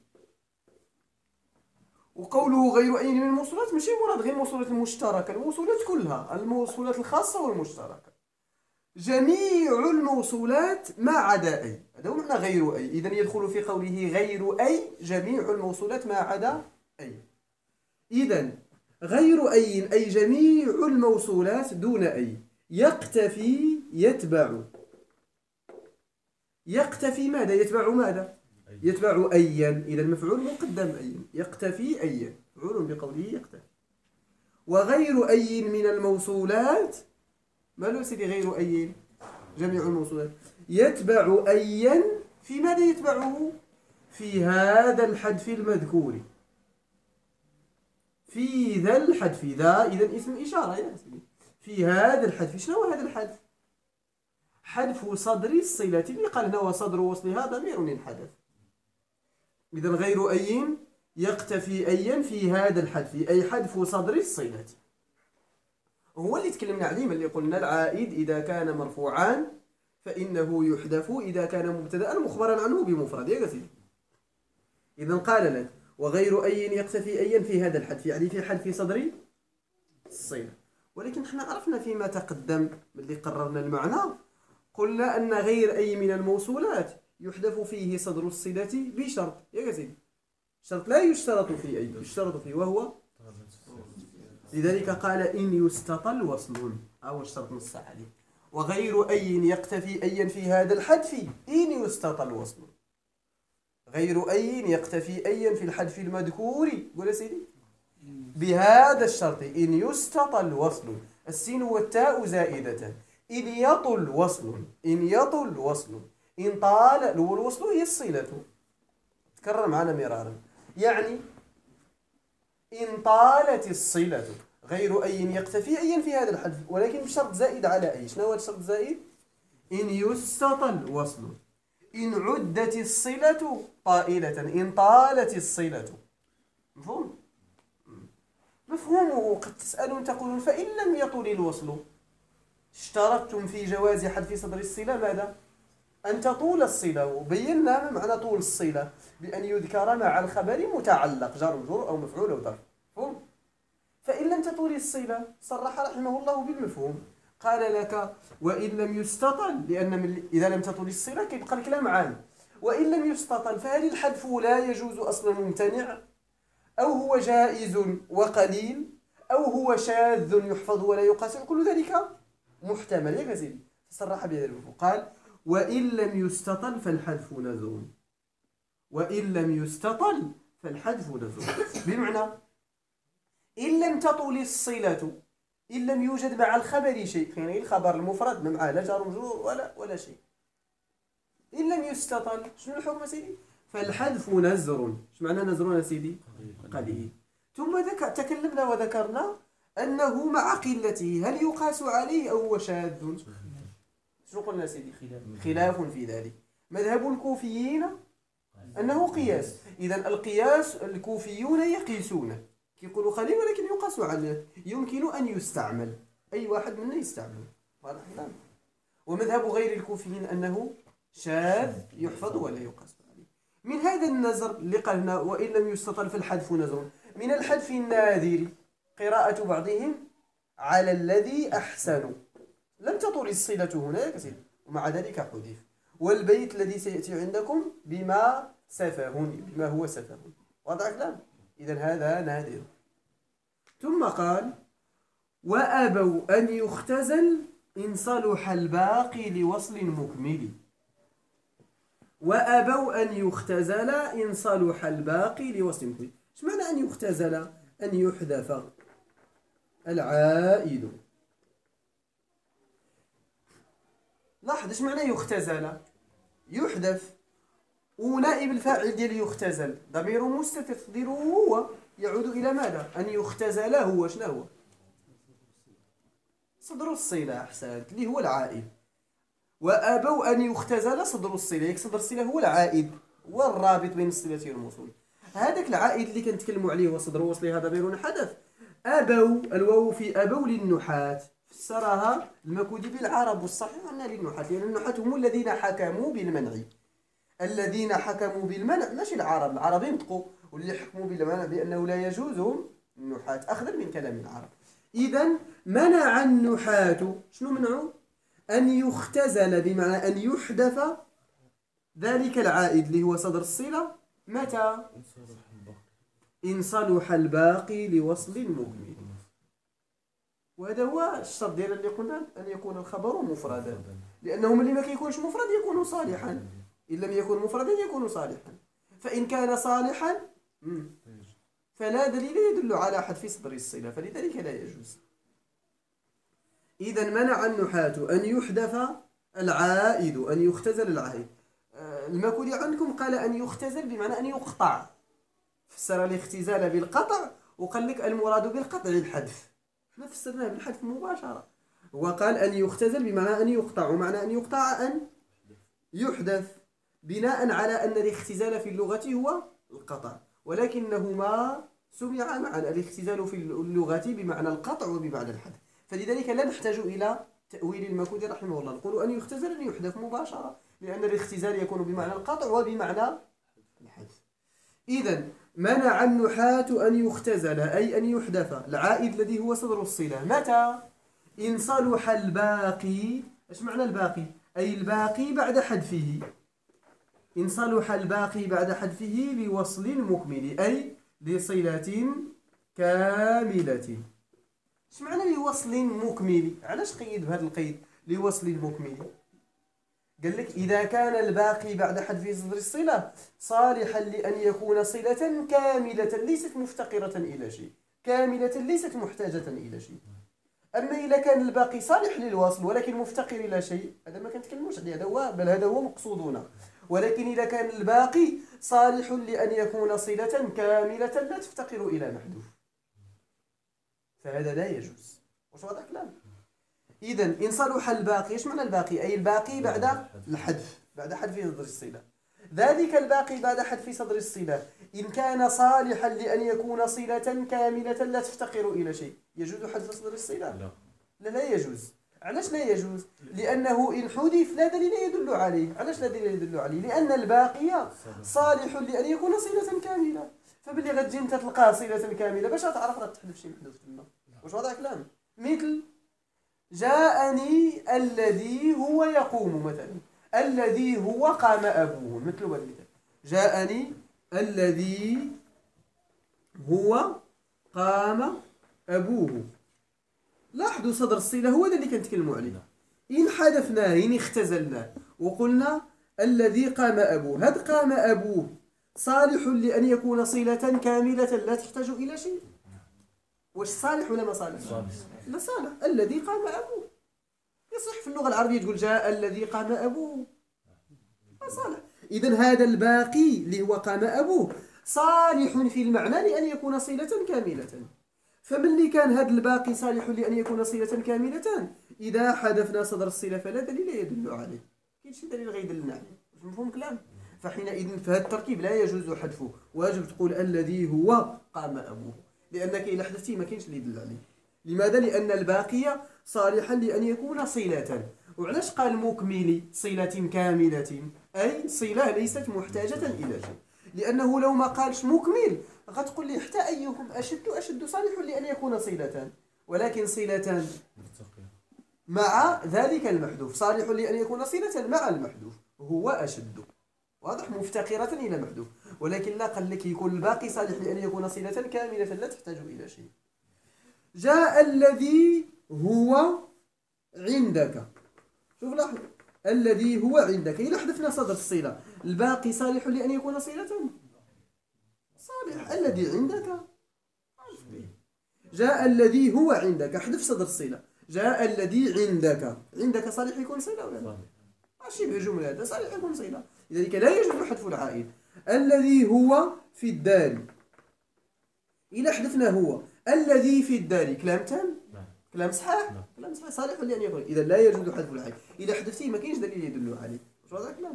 وقوله غير أي من الموصولات ماشي مراد غير الموصولات المشتركة، الموصولات كلها، الموصولات الخاصة والمشتركة، جميع الموصولات ما عدا أي. هذا هو معنى غير أي. إذن يدخل في قوله غير أي جميع الموصولات ما عدا أي. إذن غير أي جميع الموصولات دون أي. يقتفي يقتفي ماذا؟ يتبع ماذا؟ يتبع أيا. إذا المفعول مقدم أيا، يقتفي أيا، مفعول بقوله يقتفي. وغير أي من الموصولات، ما له سيدي غير أي؟ جميع الموصولات يتبع أيا في ماذا يتبعه؟ في هذا الحذف المذكور، في ذا الحذف. ذا إذا اسم إشارة يا سيدي. في هذا الحذف. شنو هذا الحذف؟ حذف صدر الصلة اللي قال هنا وصدر وصلها ضمير انحذف. إذا غير أي يقتفي أيا في هذا الحذف، أي حذف صدر الصلة. هو اللي تكلمنا عليه، اللي قلنا العائد إذا كان مرفوعا فإنه يحذف إذا كان مبتدأ مخبرا عنه بمفرد يا قصير. إذا قال لك وغير أي يقتفي أيا في هذا الحذف، يعني في حذف صدر الصلة. ولكن احنا عرفنا فيما تقدم اللي قررنا المعنى، قلنا أن غير أي من الموصولات يحذف فيه صدر الصلة بشرط يا قصير. شرط لا يشترط فيه أي، يشترط فيه وهو، لذلك قال إن يستطل وصل، أو الشرط نص عليه. وغير أي يقتفي أيا في هذا الحذف إن يستطل وصل. غير أي يقتفي أيا في الحذف المذكور، قول يا سيدي بهذا الشرط إن يستطل وصل، السين والتاء زائدة، إن يطل وصل، إن يطل وصل، إن طال. الوصل هي الصلة، تكرر معنا مرارا. يعني إن طالت الصلة غير أي يقتفي أيا في هذا الحذف، ولكن بشرط زائد على أي. شنو هو الشرط الزائد؟ إن يستطل وصل، إن عدت الصلة طائلة، إن طالت الصلة. مفهوم؟ مفهومه. قد تسألون تقولون فإن لم يطل الوصل اشترطتم في جواز حذف صدر الصلة ماذا؟ أن تطول الصلة. وبينا ما معنى طول الصلة بأن يذكر مع الخبر متعلق جار ومجرور أو مفعول أو ظرف. مفهوم؟ فإن لم تطول الصلة صرح رحمه الله بالمفهوم، قال لك وإن لم يستطل، لأن إذا لم تطول الصلة كيبقى الكلام عام. وإن لم يستطل فهل الحذف لا يجوز أصلا ممتنع، أو هو جائز وقليل، أو هو شاذ يحفظ ولا يقاس، كل ذلك محتمل يا سيدي. صرح بهذا المفهوم، قال وإن لم يستطل فالحذف نذر. وإن لم يستطل فالحذف نذر، بمعنى إن لم تطول الصلة، إن لم يوجد مع الخبر شيء، يعني الخبر المفرد ما معه لا جار مجرور ولا شيء، إن لم يستطل شنو الحكم سيدي؟ فالحذف نزر. ايش معنى نزر يا سيدي؟ قليل. ثم تكلمنا وذكرنا أنه مع قلته هل يقاس عليه أو هو شاذ؟ شنو قلنا سيدي؟ خلاف في ذلك. مذهب الكوفيين أنه قياس. إذا القياس الكوفيون يقيسونه، يقولوا قليل ولكن يقاس عليه، يمكن أن يستعمل، أي واحد منا يستعمل. ومذهب غير الكوفيين أنه شاذ يحفظ ولا يقاس عليه. من هذا النظر اللي قالنا وإن لم يستطل فالحذف نذر، من الحذف الناذر قراءة بعضهم على الذي أحسن. لم تطول الصلة هنا يا كثير، ومع ذلك حذف. والبيت الذي سيأتي عندكم بما هو سفه. واضح الكلام؟ إذن هذا نادر. ثم قال وأبوا أن يختزل إن صلح الباقي لوصل مكمل. وأبوا أن يختزل إن صلح الباقي لوصل مكمل. ايش معنى أن يختزل؟ أن يحذف العائد. لاحظ ايش معنى يختزل؟ يحذف، ونائب الفاعل ديال يختزل ضمير مستتر تقديره هو، يعود إلى ماذا؟ أن يختزل هو شنو هو؟ صدر الصلة. أحسنت، اللي هو العائد. وأبوا أن يختزل صدر الصلة، ياك صدر الصلة هو العائد والرابط بين الصلة والموصول. هذاك العائد اللي كنتكلموا عليه هو صدر وصله، هذا ضمير حدث. أبوا، الواو في أبوا للنحاة، فسرها المكودي بالعرب، والصحيح أنها للنحاة، لأن النحاة هم الذين حكموا بالمنع. الذين حكموا بالمنع ماشي العرب، العرب ينطقوا، واللي حكموا بالمنع بأنه لا يجوزهم النحاة أخذا من كلام العرب. إذن منع النحاة، شنو منعوا؟ أن يختزل، بمعنى أن يحدث ذلك العائد اللي هو صدر الصلة. متى؟ إن صلح الباقي لوصل مكمل. وهذا هو الشرط ديال اللي قلنا أن يكون الخبر مفردا، لأنه ملي ما كيكونش مفرد يكون صالحا. إن لم يكن مفردا يكون صالحا. فإن كان صالحا فلا دليل يدل على حذف صدر الصلة، فلذلك لا يجوز. إذا منع النحاة أن يحذف العائد، أن يختزل العائد. المكودي عندكم قال أن يختزل بمعنى أن يقطع، فسر الاختزال بالقطع وقال لك المراد بالقطع الحذف، احنا فسرناه بالحذف مباشرة. وقال أن يختزل بمعنى أن يقطع، ومعنى أن يقطع أن يحذف، بناء على أن الاختزال في اللغة هو القطع، ولكنهما سمع معا، الاختزال في اللغة بمعنى القطع وبمعنى الحذف. فلذلك لا نحتاج إلى تأويل المكودي رحمه الله، نقول أن يختزل أن يحذف مباشرة، لأن الاختزال يكون بمعنى القطع وبمعنى الحذف. إذن منع النحاة أن يختزل أي أن يحذف العائد الذي هو صدر الصلة. متى؟ إن صلح الباقي. إيش معنى الباقي؟ أي الباقي بعد حذفه. إن صلح الباقي بعد حذفه لوصل مكمل، أي لصلة كاملة. إيش معنى لوصل مكمل؟ علاش قيد بهذا القيد لوصل مكمل؟ قال لك إذا كان الباقي بعد حذف صدر الصلة صالحا لأن يكون صلة كاملة ليست مفتقرة إلى شيء، كاملة ليست محتاجة إلى شيء. أما إذا كان الباقي صالح للوصل ولكن مفتقر إلى شيء، هذا ما كنتكلموش عليه، هذا هو، بل هذا هو مقصودنا. ولكن إذا كان الباقي صالح لأن يكون صلة كاملة لا تفتقر إلى محذوف، فهذا لا يجوز. واش واضح الكلام؟ إذن إن صلح الباقي، إيش معنى الباقي؟ أي الباقي بعد الحذف، بعد حذف صدر الصلة. ذلك الباقي بعد حذف صدر الصلة إن كان صالحا لأن يكون صلة كاملة لا تفتقر إلى شيء، يجوز حذف صدر الصلة؟ لا يجوز. علاش لا يجوز؟ لأنه إن حذف لا دليل يدل عليه. علاش لا دليل يدل عليه؟ لأن الباقي صالح لأن يكون صلة كاملة، فباللي غتجي انت تلقاه صلة كاملة باش تعرف راه تحذف شي محذوف تما. واش واضح الكلام؟ مثل جاءني الذي هو يقوم، مثلا الذي هو قام أبوه، مثل هذا المثال، جاءني الذي هو قام أبوه. لاحظوا صدر الصلة هو ذا اللي كنتكلموا عليه. إن حذفناه، إن اختزلناه وقلنا الذي قام أبوه، هذا قام أبوه صالح لأن يكون صلة كاملة لا تحتاج إلى شيء. واش صالح ولا ما صالح؟ لا صالح. الذي قام أبوه يصح في اللغة العربية تقول جاء الذي قام أبوه، ما صالح. إذن هذا الباقي اللي هو قام أبوه صالح في المعنى لأن يكون صلة كاملة. فمن كان هذا الباقي صالح لأن يكون صلة كاملة، إذا حذفنا صدر الصلة فلا دليل يدل عليه، كاين شي دليل غيدلنا عليه. مفهوم الكلام؟ فحينئذ فهذا التركيب لا يجوز حذفه، واجب تقول الذي هو قام أبوه، لأنك إذا حذفتيه ما كاينش اللي يدل عليه. لماذا؟ لأن الباقي صالحا لأن يكون صلة. وعلاش قال مكمل صلة كاملة؟ أي صلة ليست محتاجة إلى شيء. لأنه لو ما قالش مكمل غتقول لي حتى أيهم أشد صالح لأن يكون صلة، ولكن صلة مع ذلك المحذوف، صالح لأن يكون صلة مع المحذوف هو أشد، واضح، مفتقرة إلى المحذوف. ولكن لا، قال لك يكون الباقي صالح لأن يكون صلة كاملة لا تحتاج إلى شيء. جاء الذي هو عندك، شوف لاحظ، الذي هو عندك، إذا حذفنا صدر الصلة الباقي صالح لأن يكون صلة صالح. الذي عندك جاء الذي هو عندك، حذف صدر الصلة، جاء الذي عندك، عندك صالح يكون صلة ولا لا؟ شبه جملة، هذا صالح يكون صلة، لذلك لا يجوز حذف العائد. الذي هو في الدار، إذا حذفنا هو الذي في الدار، كلام تام؟ كلام صحيح؟ كلام صحيح، صالح لأن يكون، إذا لا يجوز حذف العائد. إذا حذفتيه ما كاينش دليل يدل عليه. واش هذا الكلام؟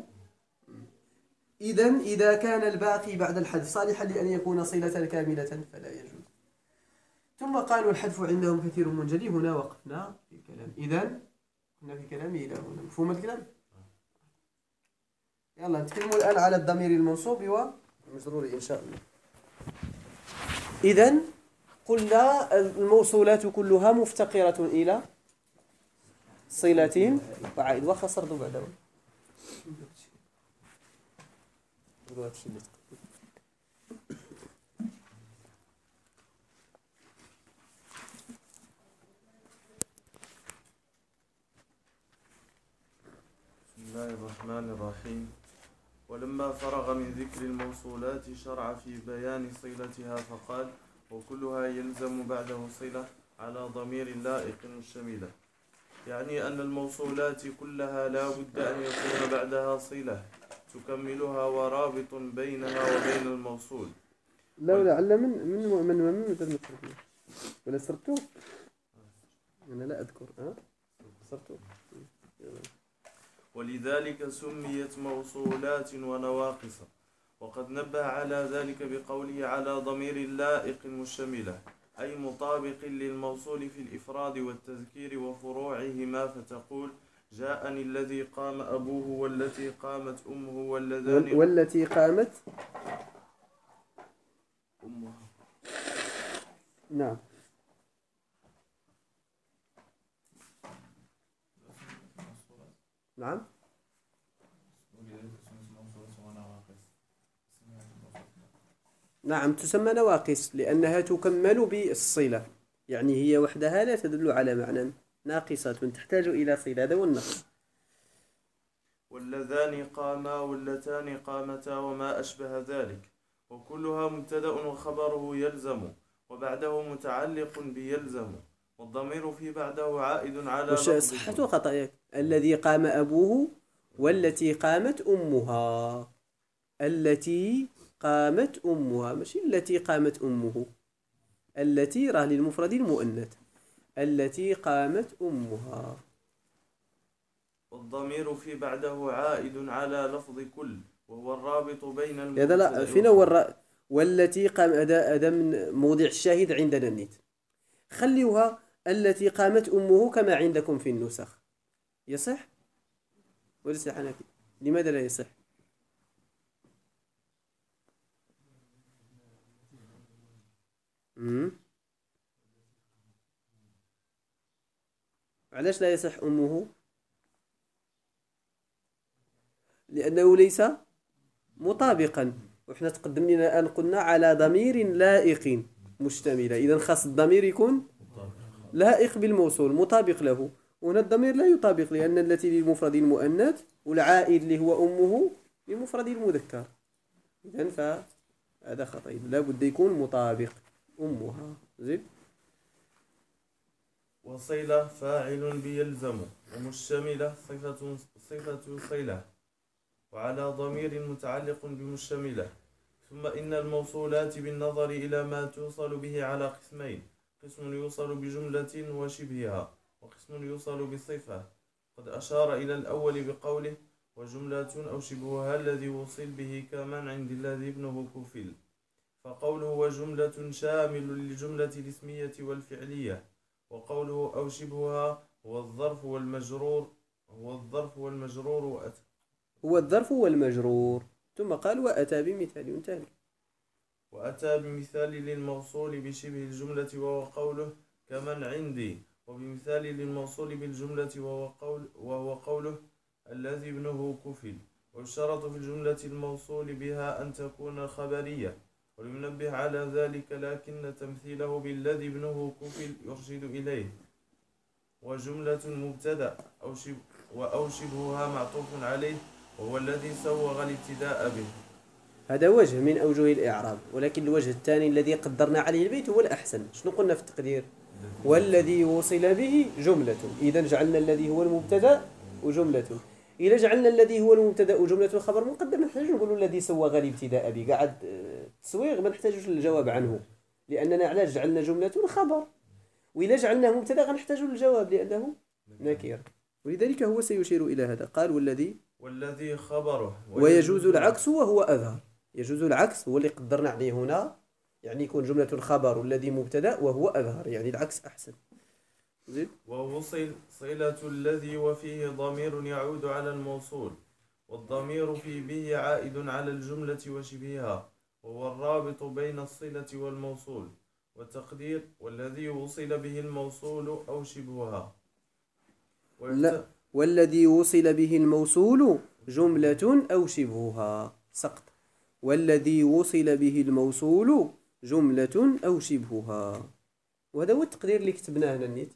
إذا كان الباقي بعد الحذف صالحا لأن يكون صلة كاملة فلا يجوز. ثم قالوا الحذف عندهم كثير منجلي. هنا وقفنا في الكلام. إذن كنا في كلامه إلى هنا. مفهوم الكلام؟ يلا نتكلم الآن على الضمير المنصوب والمجرور إن شاء الله. إذن قلنا الموصولات كلها مفتقرة إلى صلة وعائد، وخسرت بعده. بسم الله الرحمن الرحيم. ولما فرغ من ذكر الموصولات شرع في بيان صلتها فقال وكلها يلزم بعده صلة على ضمير لائق مشتملة، يعني أن الموصولات كلها لا بد أن يكون بعدها صلة تكملها ورابط بينها وبين الموصول. لا لعل من مثل ولا سرتو؟ أنا لا أذكر. سرتو. ولذلك سميت موصولات ونواقص، وقد نبه على ذلك بقوله على ضمير لائق مشتملة، أي مطابق للموصول في الإفراد والتذكير وفروعهما، فتقول جاءني الذي قام أبوه والتي قامت أمه والتي قامت أمها. نعم. نعم. نعم تسمى نواقص لأنها تكمل بالصلة، يعني هي وحدها لا تدل على معنى، ناقصة تحتاج إلى صلة، هذا هو النقص. واللذان قاما واللتان قامتا وما أشبه ذلك، وكلها مبتدأ وخبره يلزم وبعده متعلق بيلزم، والضمير في بعده عائد على لفظ. صحة وخطأ. الذي قام أبوه والتي قامت أمها. التي قامت أمها، ماشي التي قامت أمه. التي راه للمفرد المؤنث. التي قامت أمها. والضمير في بعده عائد على لفظ كل، وهو الرابط بين هذا لا فينا والتي قام هذا من موضع الشاهد عندنا النيت. خليوها التي قامت أمه كما عندكم في النسخ، يصح وليس حنفي؟ لماذا لا يصح؟ علاش لا يصح أمه؟ لأنه ليس مطابقا، وإحنا تقدم لنا الآن قلنا على ضمير لائق مشتملة، إذا خاص الضمير يكون لائق بالموصول مطابق له، وهنا الضمير لا يطابق لأن التي للمفرد المؤنث والعائد اللي هو أمه للمفرد المذكر، إذن فهذا خطأ، لا بد يكون مطابق. أمها زين. وصلة فاعل بيلزم، ومشتملة صفة صلة، وعلى ضمير متعلق بمشتملة. ثم إن الموصولات بالنظر إلى ما توصل به على قسمين، قسم يوصل بجملة وشبهها، وقسم يوصل بصفة. قد أشار إلى الأول بقوله وجملة أو شبهها الذي وصل به كمن عند الذي ابنه كفل، فقوله وجملة شامل للجملة الاسمية والفعلية، وقوله أو شبهها هو الظرف والمجرور هو الظرف والمجرور. ثم قال وأتى بمثال تالي. وأتى بمثال للموصول بشبه الجملة وهو قوله كمن عندي، وبمثال للموصول بالجملة وهو قوله الذي ابنه كفل. ويشترط في الجملة الموصول بها أن تكون خبرية، ولينبه على ذلك لكن تمثيله بالذي ابنه كفل يرشد إليه. وجملة مبتدأ أو شبهها معطوف عليه، وهو الذي سوغ الابتداء به. هذا وجه من أوجه الإعراب، ولكن الوجه الثاني الذي قدرنا عليه البيت هو الأحسن. شنو قلنا في التقدير؟ والذي وصل به جملة، إذا جعلنا الذي هو المبتدأ وجملة. إذا جعلنا الذي هو المبتدأ وجملة الخبر مقدم نحتاج نقول الذي سوغ الابتداء به، قاعد التسويغ ما نحتاجوش للجواب عنه، لأننا علاش جعلنا جملة خبر، وإذا جعلناه مبتدأ غنحتاج للجواب لأنه نكير، ولذلك هو سيشير إلى هذا. قال والذي خبره. ويجوز العكس وهو أظهر. يجوز العكس هو اللي قدرنا عليه هنا، يعني يكون جملة خبر والذي مبتدأ وهو أظهر، يعني العكس أحسن. زيد. ووصل صلة الذي وفيه ضمير يعود على الموصول، والضمير في به عائد على الجملة وشبهها، وهو الرابط بين الصلة والموصول. وتقدير والذي وصل به الموصول أو شبهها. لا، والذي وصل به الموصول جملة أو شبهها، سقط. والذي وصل به الموصول جملة أو شبهها، وهذا هو التقدير اللي كتبناه هنا النيت،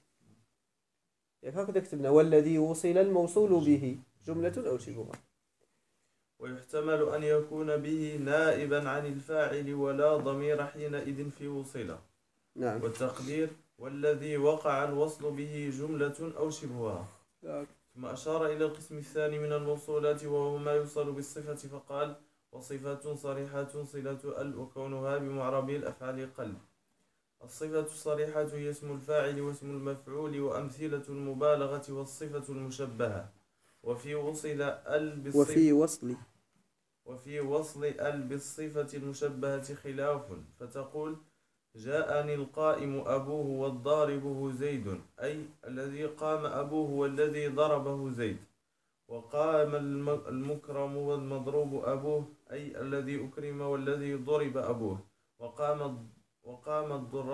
هكذا كتبنا والذي وصل الموصول به جملة أو شبهها. ويحتمل أن يكون به نائبا عن الفاعل ولا ضمير حينئذ في وصله. نعم. والتقدير والذي وقع الوصل به جملة أو شبهها. ثم أشار إلى القسم الثاني من الموصولات وهو ما يوصل بالصفة فقال: وصفة صريحة صلة ال وكونها بمعرب الأفعال قل. الصفة الصريحة هي اسم الفاعل واسم المفعول وأمثلة المبالغة والصفة المشبهة. وفي وصل ال بالصفة وفي وصل ال بالصفة المشبهة خلاف، فتقول: جاءني القائم أبوه والضاربه زيد، أي الذي قام أبوه والذي ضربه زيد. وقام المكرم والمضروب أبوه، أي الذي أكرم والذي ضرب أبوه. وقام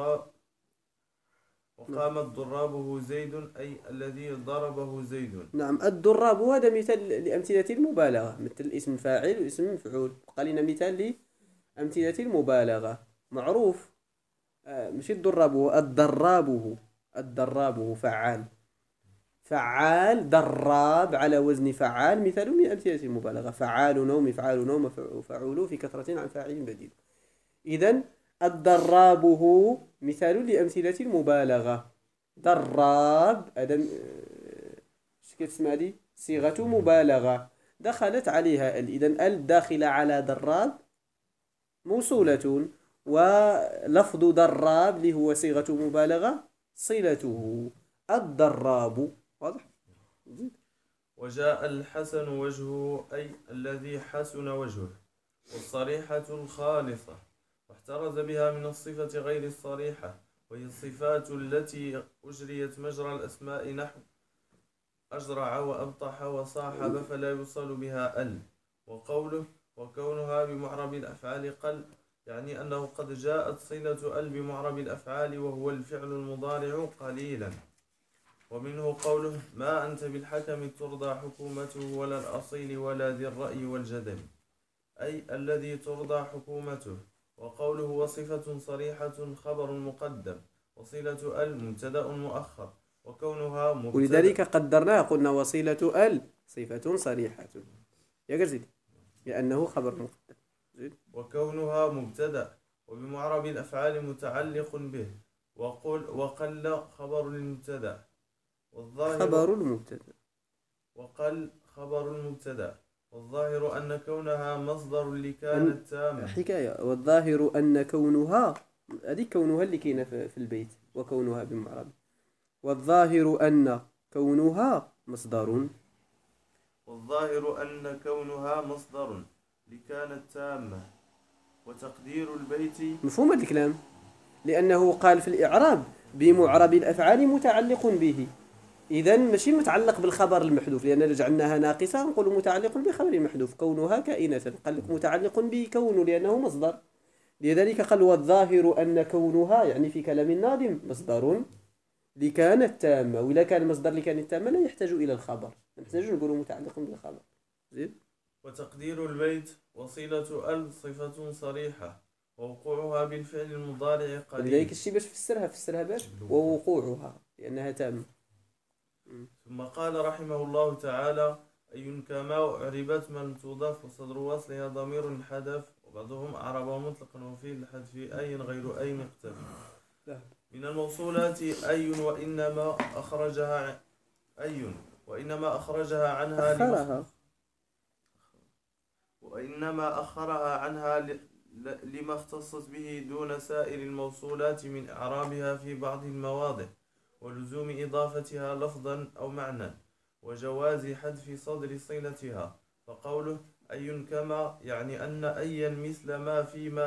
ضرابه زيد، أي الذي ضربه زيد. نعم. الضراب هذا مثال لأمثلة المبالغة، مثل اسم فاعل واسم مفعول. قال لنا مثال لأمثلة المبالغة معروف. مش الضراب، هو الضراب فعال ضراب على وزن فعال، مثال من أمثلة المبالغة. فعال نوم مفعال نوم فعول في كثرة عن فاعل بديل. إذن الضرابه مثال لأمثلة المبالغة. ضراب أدم اسمها دي صيغة مبالغة دخلت عليها ال. إذن ال داخلة على ضراب موصولة، ولفظ ضراب اللي هو صيغة مبالغة صلته الضراب. واضح؟ وجاء الحسن وجهه، أي الذي حسن وجهه. والصريحة الخالصة واحترز بها من الصفة غير الصريحة، وهي الصفات التي أجريت مجرى الأسماء، نحو أجرع وأبطح وصاحب، فلا يوصل بها ال. وقوله: وكونها بمعرب الأفعال قل، يعني أنه قد جاءت صلة ال بمعرب الأفعال وهو الفعل المضارع قليلا. ومنه قوله: ما أنت بالحكم ترضى حكومته ولا الأصيل ولا ذي الرأي والجدل، أي الذي ترضى حكومته. وقوله: وصفة صريحة خبر مقدم، وصلة ال مبتدأ مؤخر، وكونها مبتدأ. ولذلك قدرناها قلنا وصلة ال صفة صريحة يا قرزي لأنه خبر مقدم. وكونها مبتدأ وبمعرب الأفعال متعلق به. وقل خبر المبتدأ، وقل خبر المبتدأ، والظاهر أن كونها مصدر لكانت تامة. حكاية. والظاهر أن كونها، هذه كونها اللي كاينة في البيت، وكونها بمعرب. والظاهر أن كونها مصدر لكانت تامة. وتقدير البيت مفهوم هذا الكلام، لأنه قال في الإعراب بمعرب الأفعال متعلق به. إذن ماشي متعلق بالخبر المحذوف، لأن جعلناها ناقصة نقول متعلق بخبر المحذوف. كونها كائنة قال لك متعلق بكون لأنه مصدر. لذلك قال: والظاهر أن كونها، يعني في كلام الناظم، مصدر لكانت تامة. وإذا كان مصدر لكانت تامة لا يحتاج إلى الخبر، نحتاج نقول متعلق بالخبر. زين. وتقدير البيت: وصلة ال صفة صريحة، ووقوعها بالفعل المضارع قليل. ولذلك الشيء باش فسرها باش ووقوعها لأنها تامة. ثم قال رحمه الله تعالى: أي كما أعربت من تضاف وصدر وصلها ضمير حذف، وبعضهم أعرب مطلقا وفي الحذف أي غير أي مقتفى. من الموصولات أي، وإنما أخرها عنها لما اختصت به دون سائر الموصولات من إعرابها في بعض المواضع، ولزوم إضافتها لفظا أو معنى، وجواز حذف صدر صلتها. فقوله: أي كما، يعني أن أيا مثل ما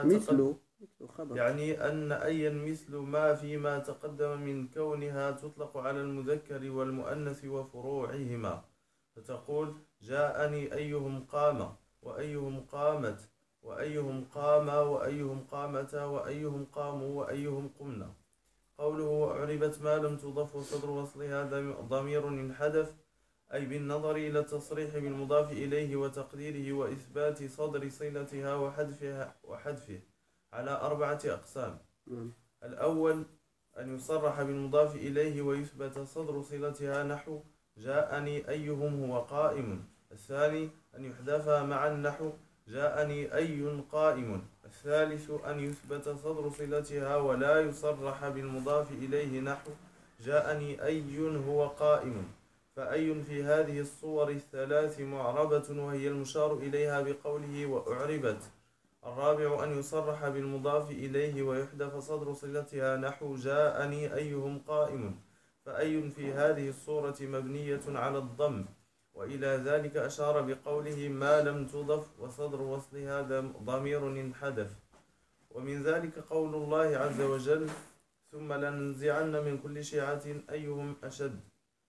فيما تقدم من كونها تطلق على المذكر والمؤنث وفروعهما. فتقول: جاءني أيهم قام، وأيهم قامت، وأيهم قاما، وأيهم قامتا، وأيهم قاموا، وأيهم قمنا. قوله: وأعربت ما لم تضف وصدر وصلها ضمير انحذف، أي بالنظر إلى التصريح بالمضاف إليه وتقديره وإثبات صدر صلتها وحذفه على 4 أقسام. الأول أن يصرح بالمضاف إليه ويثبت صدر صلتها، نحو: جاءني أيهم هو قائم، الثاني أن يحذف معا نحو جاءني أي قائم. الثالث أن يثبت صدر صلتها ولا يصرح بالمضاف إليه نحو جاءني أي هو قائم، فأي في هذه الصور الثلاث معربة وهي المشار إليها بقوله وأعربت. الرابع أن يصرح بالمضاف إليه ويحذف صدر صلتها نحو جاءني أيهم قائم، فأي في هذه الصورة مبنية على الضم، وإلى ذلك أشار بقوله ما لم تضف وصدر وصلها ضمير انحذف. ومن ذلك قول الله عز وجل ثم لننزعن من كل شيعة أيهم أشد،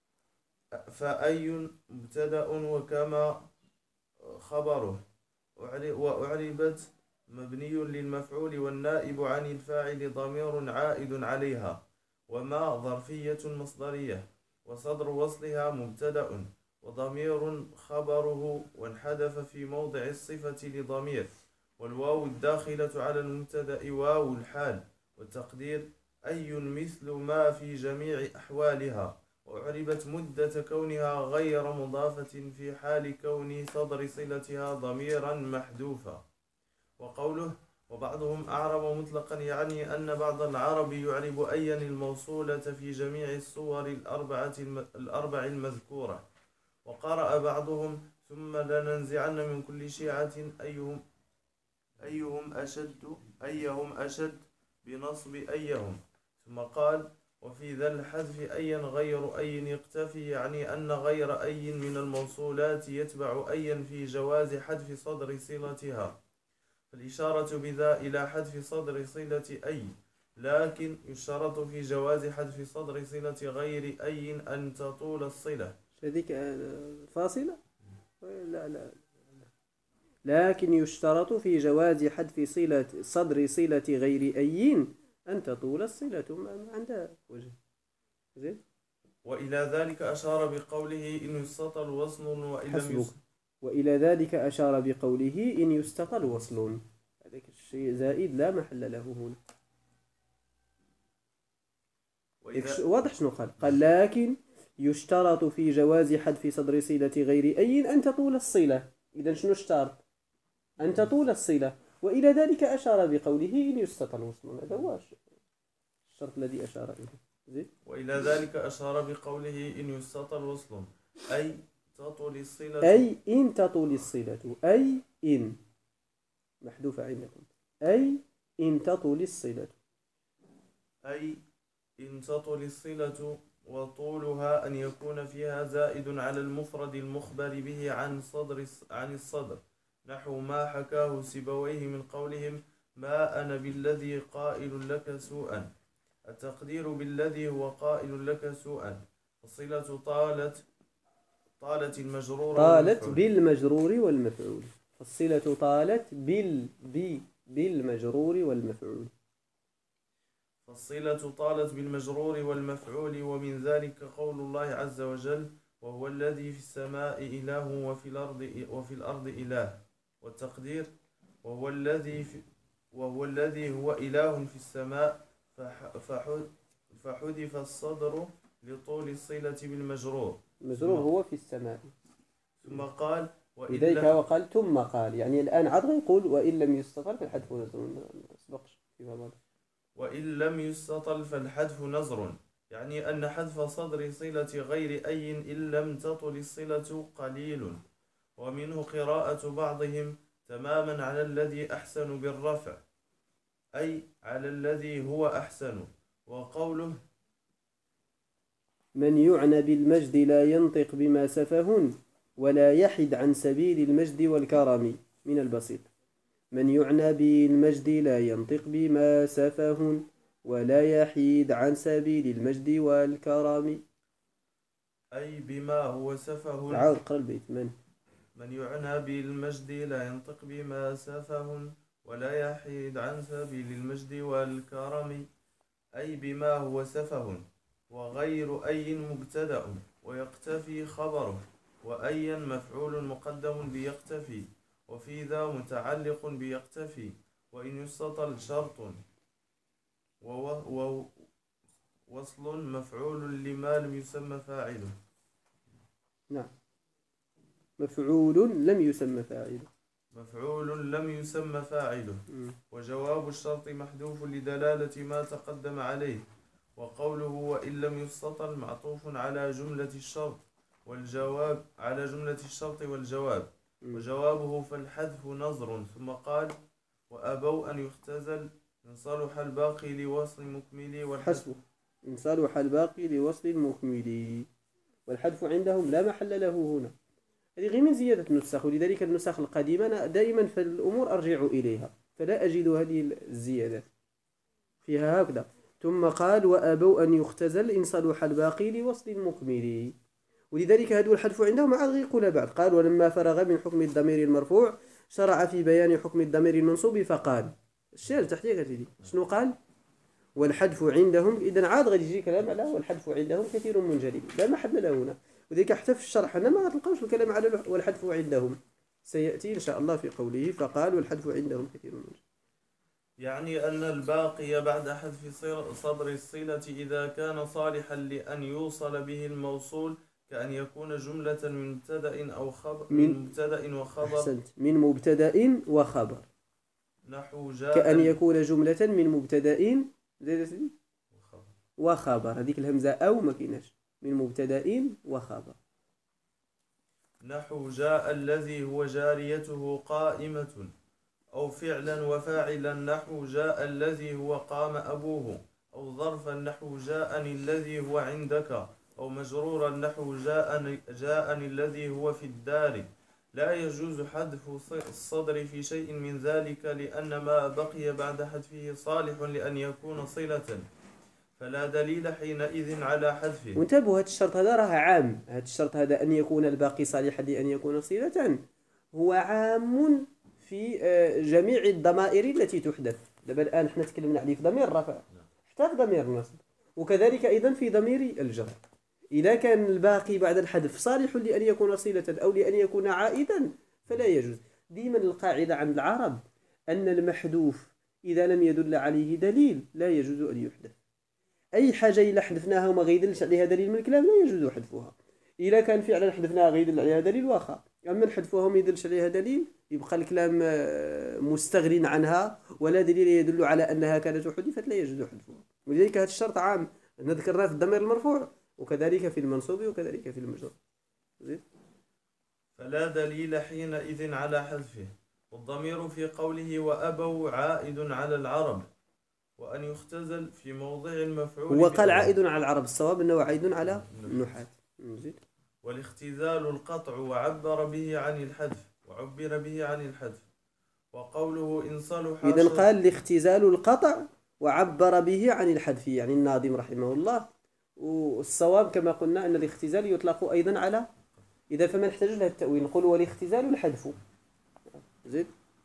فأي مبتدأ وكما خبره، وأعربت مبني للمفعول والنائب عن الفاعل ضمير عائد عليها، وما ظرفية مصدرية، وصدر وصلها مبتدأ وضمير خبره وانحذف في موضع الصفة لضمير، والواو الداخلة على المبتدأ واو الحال، والتقدير أي مثل ما في جميع أحوالها، وأعربت مدة كونها غير مضافة في حال كون صدر صلتها ضميرا محذوفا. وقوله وبعضهم أعرب مطلقا يعني أن بعض العرب يعرب أيا الموصولة في جميع الصور الأربع المذكورة. وقرأ بعضهم ثم لننزعن من كل شيعة أيهم أشد بنصب أيهم، ثم قال وفي ذا الحذف أيا غير أي يقتفي، يعني أن غير أي من الموصولات يتبع أيا في جواز حذف صدر صلتها، فالإشارة بذا إلى حذف صدر صلة أي، لكن يشترط في جواز حذف صدر صلة غير أي أن تطول الصلة. هذيك فاصلة؟ لا، لكن يشترط في جواز حذف صدر صلة غير أي أن تطول الصلة. ما عندها وجه. زين. وإلى ذلك أشار بقوله إن يستطل وصل وإن لم وإلى ذلك أشار بقوله إن يستطل وصل. هذاك الشيء زائد لا محل له هنا. واضح شنو قال لكن يشترط في جواز حذف صدر صلة غير أي أن تطول الصلة. إذا شنو اشترط؟ أن تطول الصلة. وإلى ذلك أشار بقوله إن يستطل وصل. هذا هو الشرط الذي أشار إليه. زين. وإلى ذلك أشار بقوله إن يستطل وصل أي تطول الصلة، أي إن تطول الصلة، أي إن محذوفة عندكم، أي إن تطول الصلة، أي إن تطول الصلة، وطولها أن يكون فيها زائد على المفرد المخبر به عن الصدر، نحو ما حكاه سيبويه من قولهم ما أنا بالذي قائل لك سوءا، التقدير بالذي هو قائل لك سوءا. الصلة طالت المجرور بالمجرور والمفعول. الصلة طالت بالمجرور والمفعول. فالصلة طالت بالمجرور والمفعول. ومن ذلك قول الله عز وجل وهو الذي في السماء إله وفي الأرض إله، والتقدير وهو الذي هو إله في السماء، فحذف الصدر لطول الصلة بالمجرور. المجرور هو في السماء. ثم قال لذلك وقال ثم قال، يعني الآن عاد يقول وإن لم يستطل فالحذف نزر. ما سبقش في هذا. وإن لم يستطل فالحذف نظر، يعني أن حذف صدر صلة غير أي إن لم تطل الصلة قليل. ومنه قراءة بعضهم تماما على الذي أحسن بالرفع، أي على الذي هو أحسن. وقوله من يعنى بالمجد لا ينطق بما سفه ولا يحد عن سبيل المجد والكرم. من البسيط. من يعنى بالمجد لا ينطق بما سفه ولا يحيد عن سبيل المجد والكرم. أي بما هو سفه. تعال اقرأ البيت. من يعنى بالمجد لا ينطق بما سفه ولا يحيد عن سبيل المجد والكرم، أي بما هو سفه، وغير أي مبتدأ ويقتفي خبره، وأيا مفعول مقدم بيقتفي، وفي ذا متعلق بيقتفي، وإن يستطل شرط، ووصل مفعول لما لم يسمى فاعله. نعم. مفعول لم يسمى فاعله. مفعول لم يسمى فاعله. وجواب الشرط محذوف لدلالة ما تقدم عليه. وقوله وإن لم يستطل معطوف على جملة الشرط والجواب على جملة الشرط والجواب. وجوابه فالحذف نظر. ثم قال وأبوا أن يختزل إن صلح الباقي لوصل مكمل حسبه إن صلح الباقي لوصل مكمل، والحذف عندهم لا محل له هنا. هذه غير من زيادة النسخ، ولذلك النسخ القديمة أنا دائما في الأمور أرجع إليها فلا أجد هذه الزيادات فيها هكذا. ثم قال وأبوا أن يختزل إن صلح الباقي لوصل مكمل، ولذلك هذا الحذف عندهم عاد يقول بعد. قال ولما فرغ من حكم الضمير المرفوع شرع في بيان حكم الضمير المنصوب فقال الشير تحتية كثير شنو قال؟ والحذف عندهم. إذن عاد غادي يجي كلام على والحذف عندهم كثير منجلي لا محل له هنا، وذلك حتى في الشرح هنا ما تلقاوش الكلام على والحذف عندهم، سيأتي إن شاء الله في قوله فقال والحذف عندهم كثير منجلي. يعني أن الباقي بعد حذف صدر الصلة إذا كان صالحا لأن يوصل به الموصول كأن يكون جملة من مبتدأ أو خبر من مبتدأ وخبر. أحسنت، من مبتدأ وخبر. نحو جاء كأن يكون جملة من مبتدأ وخبر، هذيك الهمزة أو ما كايناش، من مبتدأ وخبر. نحو جاء الذي هو جاريته قائمة، أو فعلا وفاعلا نحو جاء الذي هو قام أبوه، أو ظرفا نحو جاءني الذي هو عندك، أو مجرورا نحو جاءني الذي هو في الدار. لا يجوز حذف الصدر في شيء من ذلك لأن ما بقي بعد حذفه صالح لأن يكون صلة، فلا دليل حينئذ على حذفه. وانتبهوا هذا الشرط هذا راه عام، هذا الشرط هذا أن يكون الباقي صالحا لأن يكون صلة هو عام في جميع الضمائر التي تحدث. دابا الآن احنا تكلمنا عليه في ضمير الرفع حتى في ضمير النصب، وكذلك أيضا في ضمير الجر. إذا كان الباقي بعد الحذف صالح لأن يكون صلة أو لأن يكون عائدا فلا يجوز. ديما القاعدة عند العرب أن المحذوف إذا لم يدل عليه دليل لا يجوز أن يحدث. أي حاجة إلا حذفناها وما غيدلش عليها دليل من الكلام لا يجوز حذفها. إذا كان فعلا حذفناها غيدل عليها دليل واخا، أما حذفها وما يدلش عليها دليل يبقى الكلام مستغن عنها ولا دليل يدل على أنها كانت حذفت لا يجوز حذفها. ولذلك هذا الشرط عام نذكرناه في الضمير المرفوع وكذلك في المنصوب وكذلك في المجرور. فلا دليل حينئذ على حذفه. والضمير في قوله وأبوا عائد على العرب، وأن يختزل في موضع المفعول. هو قال عائد على العرب، الصواب أنه عائد على النحاة. والاختزال القطع وعبر به عن الحذف وقوله إن صلح. إذن قال الاختزال القطع وعبر به عن الحذف، يعني الناظم رحمه الله. والصواب كما قلنا أن الاختزال يطلق أيضا على، إذا فما نحتاج لها التأويل نقول والاختزال الحذف. زيد.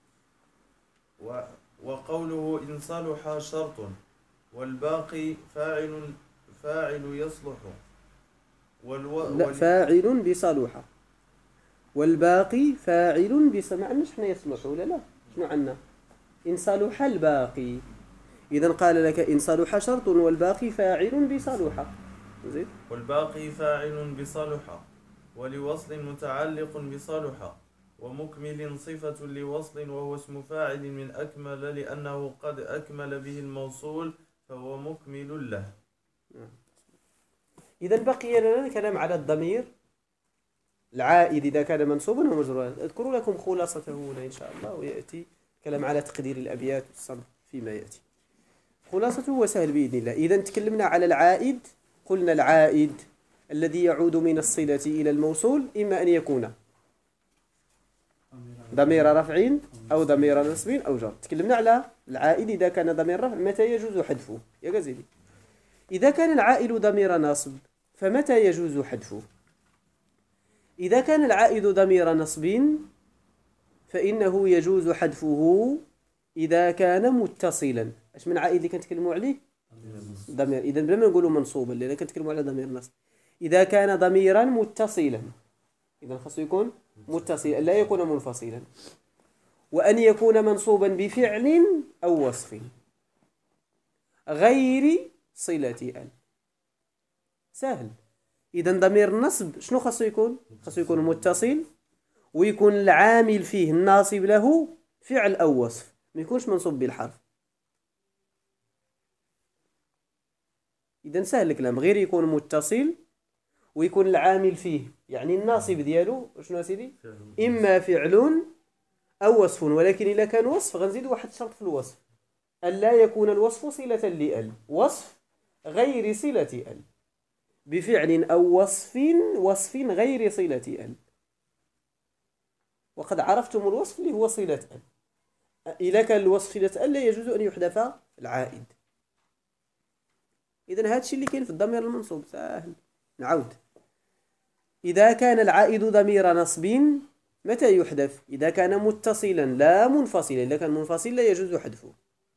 وقوله إن صلح شرط والباقي فاعل يصلح لا فاعل بصلح والباقي فاعل ما عندناش حنا يصلح ولا لا، شنو عندنا؟ إن صلح الباقي. إذن قال لك إن صلح شرط والباقي فاعل بصلح. زيد. والباقي فاعل بصلح ولوصل متعلق بصلح ومكمل صفة لوصل وهو اسم فاعل من أكمل لأنه قد أكمل به الموصول فهو مكمل له. إذن بقي لنا الكلام على الضمير العائد إذا كان منصوبا ومجرورا. أذكر لكم خلاصته هنا إن شاء الله، ويأتي كلام على تقدير الأبيات والصنف فيما يأتي. خلاصته وسهل بإذن الله. إذن تكلمنا على العائد، قلنا العائد الذي يعود من الصلة إلى الموصول إما أن يكون ضمير رفع أو ضمير نصب أو جر. تكلمنا على العائد إذا كان ضمير رفع متى يجوز حذفه يا غزيلي. إذا كان العائد ضمير نصب فمتى يجوز حذفه؟ إذا كان العائد ضمير نصب فإنه يجوز حذفه إذا كان متصلا. اش من عائد اللي كنتكلموا عليه؟ ضمير. إذا بلا ما نقولوا منصوبا لأن كنتكلموا على ضمير نصب. إذا كان ضميرا متصلا إذا خاصه يكون متصلا لا يكون منفصلا. وأن يكون منصوبا بفعل أو وصف غير صلة ال. سهل. إذا ضمير النصب شنو خاصه يكون؟ خاصه يكون متصل ويكون العامل فيه الناصب له فعل أو وصف، ما يكونش منصوب بالحرف. إذا سهل الكلام، غير يكون متصل ويكون العامل فيه يعني الناصب ديالو شنو سيدي؟ إما فعل أو وصف، ولكن إذا كان وصف غنزيد واحد الشرط في الوصف، ألا يكون الوصف صلة لأل، وصف غير صلة أل، بفعل أو وصف غير صلة أل. وقد عرفتم الوصف اللي هو صلة أل. إذا كان الوصف صلة أل لا يجوز أن يحذف العائد. إذن هذا الشيء اللي كاين في الضمير المنصوب سهل. نعود، إذا كان العائد ضمير نصب متى يحذف؟ إذا كان متصلا لا منفصلا. إذا كان منفصل لا يجوز حذفه،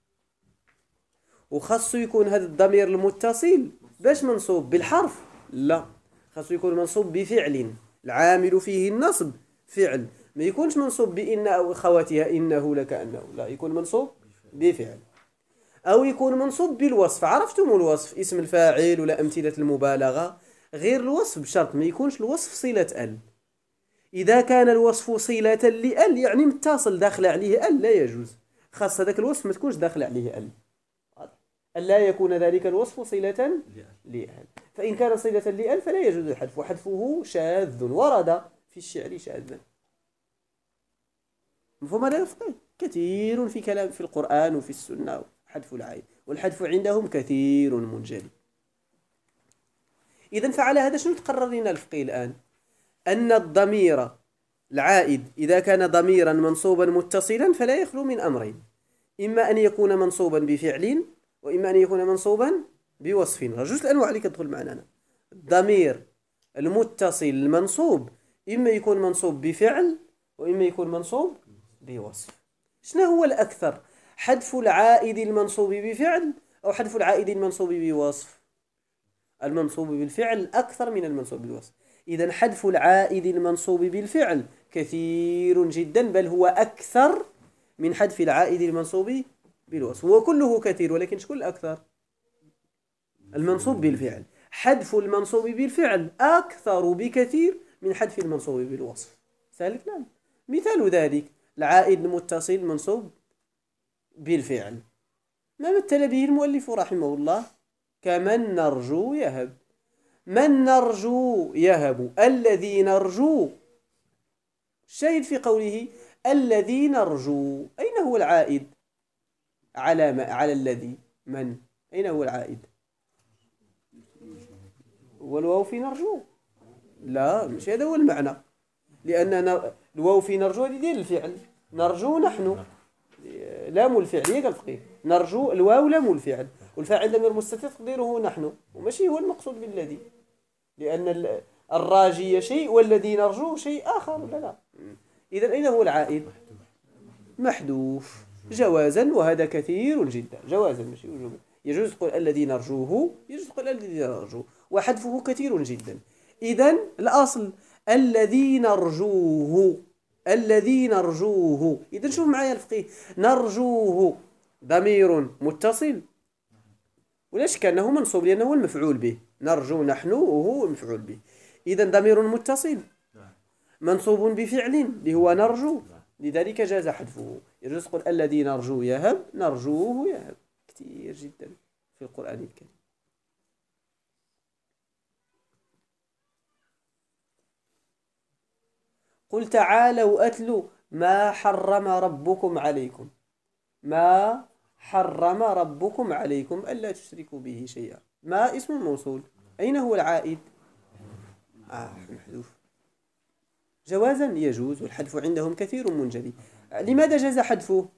وخاصه يكون هذا الضمير المتصل باش منصوب بالحرف؟ لا، خاصه يكون منصوب بفعل العامل فيه النصب فعل، ما يكونش منصوب بإن أو أخواتها إنه لكأنه، لا، يكون منصوب بفعل. أو يكون منصوب بالوصف. عرفتم الوصف اسم الفاعل ولا أمثلة المبالغة، غير الوصف بشرط ما يكونش الوصف صلة أل. إذا كان الوصف صلة لأل يعني متصل داخل عليه أل لا يجوز، خاص هذاك الوصف ما تكونش داخل عليه أل، ألا يكون ذلك الوصف صلة لأل. فإن كان صلة لأل فلا يجوز الحذف، وحذفه شاذ، ورد في الشعر شاذا. مفهوم هذا الفقه؟ كثير في كلام في القرآن وفي السنة حذف العين، والحذف عندهم كثير منجلي. إذن فعلى هذا شنو تقرر لنا الفقه الآن؟ أن الضمير العائد إذا كان ضميرا منصوبا متصلا فلا يخلو من أمرين، إما أن يكون منصوبا بفعل، وإما أن يكون منصوبا بوصف. جوج الأنواع اللي كتدخل معنا. الضمير المتصل المنصوب إما يكون منصوب بفعل وإما يكون منصوب بوصف. شنو هو الأكثر؟ حذف العائد المنصوب بفعل أو حذف العائد المنصوب بوصف؟ المنصوب بالفعل أكثر من المنصوب بالوصف. إذا حذف العائد المنصوب بالفعل كثير جدا، بل هو أكثر من حذف العائد المنصوب بالوصف. هو كله كثير، ولكن شكون الأكثر؟ المنصوب بالفعل. حذف المنصوب بالفعل أكثر بكثير من حذف المنصوب بالوصف. سهل الكلام. مثال ذلك العائد المتصل منصوب بالفعل، ما مثل به المؤلف رحمه الله كمن نرجو يهب. من نرجو يهب، الذي نرجو. الشاهد في قوله الذي نرجو، أين هو العائد على الذي؟ من؟ أين هو العائد؟ والواو في نرجو؟ لا، مش هذا هو المعنى، لأن الواو في نرجو هذه ديال الفعل. نرجو نحن، لام الفعل هي الفقيه. نرجو الواو لام الفعل، والفاعل ضمير مستتر تقديره نحن، وماشي هو المقصود بالذي، لأن الراجي شيء والذي نرجو شيء آخر. لا. إذا أين هو العائد؟ محذوف جوازا، وهذا كثير جدا. جوازا ماشي وجوبا. يجوز تقول الذي نرجوه، يجوز تقول الذي نرجو، وحذفه كثير جدا. إذا الأصل الذي نرجوه، الذي نرجوه. إذا شوف معايا الفقيه، نرجوه ضمير متصل ولا شك أنه منصوب لأنه هو المفعول به. نرجو نحن وهو المفعول به. إذا ضمير متصل منصوب بفعل اللي هو نرجو، لذلك جاز حذفه. يجوز تقول الذي نرجو يهب، نرجوه يهب. كثير جدا في القرآن الكريم. قل تعالوا أتلوا ما حرم ربكم عليكم. ما حرم ربكم عليكم ألا تشركوا به شيئا. ما اسم موصول، أين هو العائد؟ محذوف. جوازا يجوز، والحذف عندهم كثير منجلي. لماذا جاز حذفه؟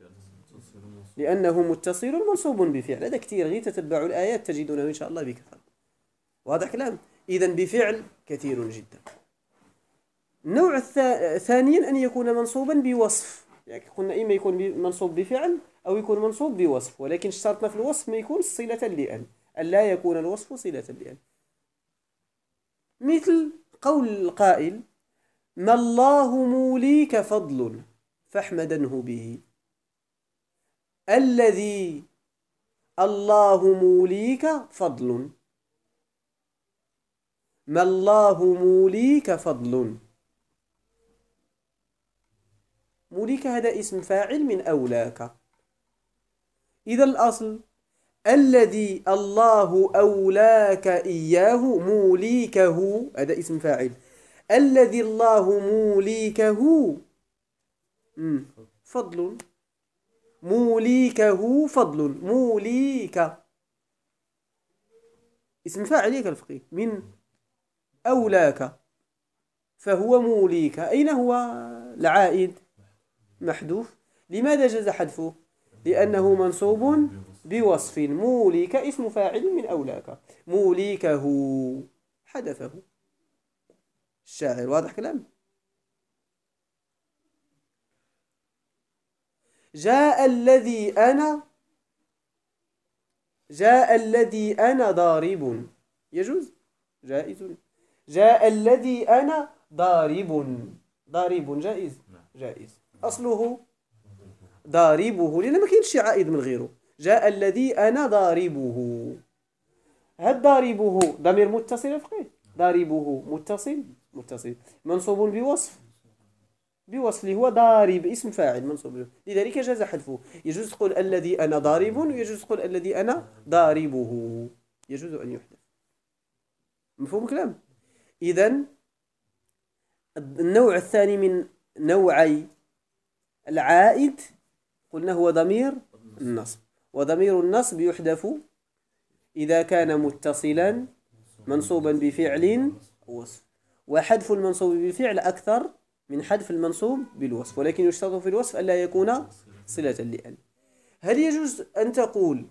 لأنه متصل منصوب بفعل. هذا كثير، غير تتبعوا الآيات تجدونه إن شاء الله بكثرة. واضح كلام؟ إذا بفعل كثير جدا. النوع ثانيا أن يكون منصوبا بوصف، يعني قلنا إما يكون منصوب بفعل أو يكون منصوب بوصف، ولكن اشترطنا في الوصف ما يكون صلة لأن، ألا يكون الوصف صلة لأن. مثل قول القائل ما الله موليك فضل فاحمدنه به. الذي الله موليك فضل، ما الله موليك فضل. موليك هذا اسم فاعل من أولاك. إذا الأصل الذي الله أولاك إياه موليكه، هذا اسم فاعل. الذي الله موليكه فضل، موليكه فضل، موليك اسم فاعل يا الفقيه من أولاك، فهو موليك. أين هو العائد؟ محذوف. لماذا جاز حذفه؟ لأنه منصوب بوصف. موليك اسم فاعل من أولاك، موليكه حذفه الشاعر. واضح كلام؟ جاء الذي أنا ضارب، يجوز، جائز. جاء الذي أنا ضارب جائز، جائز. أصله ضاربه لأن ما كاينش عائد من غيره. جاء الذي أنا ضاربه. هل ضاربه ضمير متصل فقيه؟ ضاربه متصل منصوب بوصف اللي هو ضارب اسم فاعل منصوب، لذلك جاز حذفه. يجوز تقول الذي أنا ضارب، ويجوز تقول الذي أنا ضاربه، يجوز أن يحذف. مفهوم الكلام؟ إذن النوع الثاني من نوعي العائد قلنا هو ضمير النصب، وضمير النصب يحذف إذا كان متصلا منصوبا بفعل وصف، وحذف المنصوب بالفعل أكثر من حذف المنصوب بالوصف، ولكن يشترط في الوصف ألا يكون صلة لأن. هل يجوز أن تقول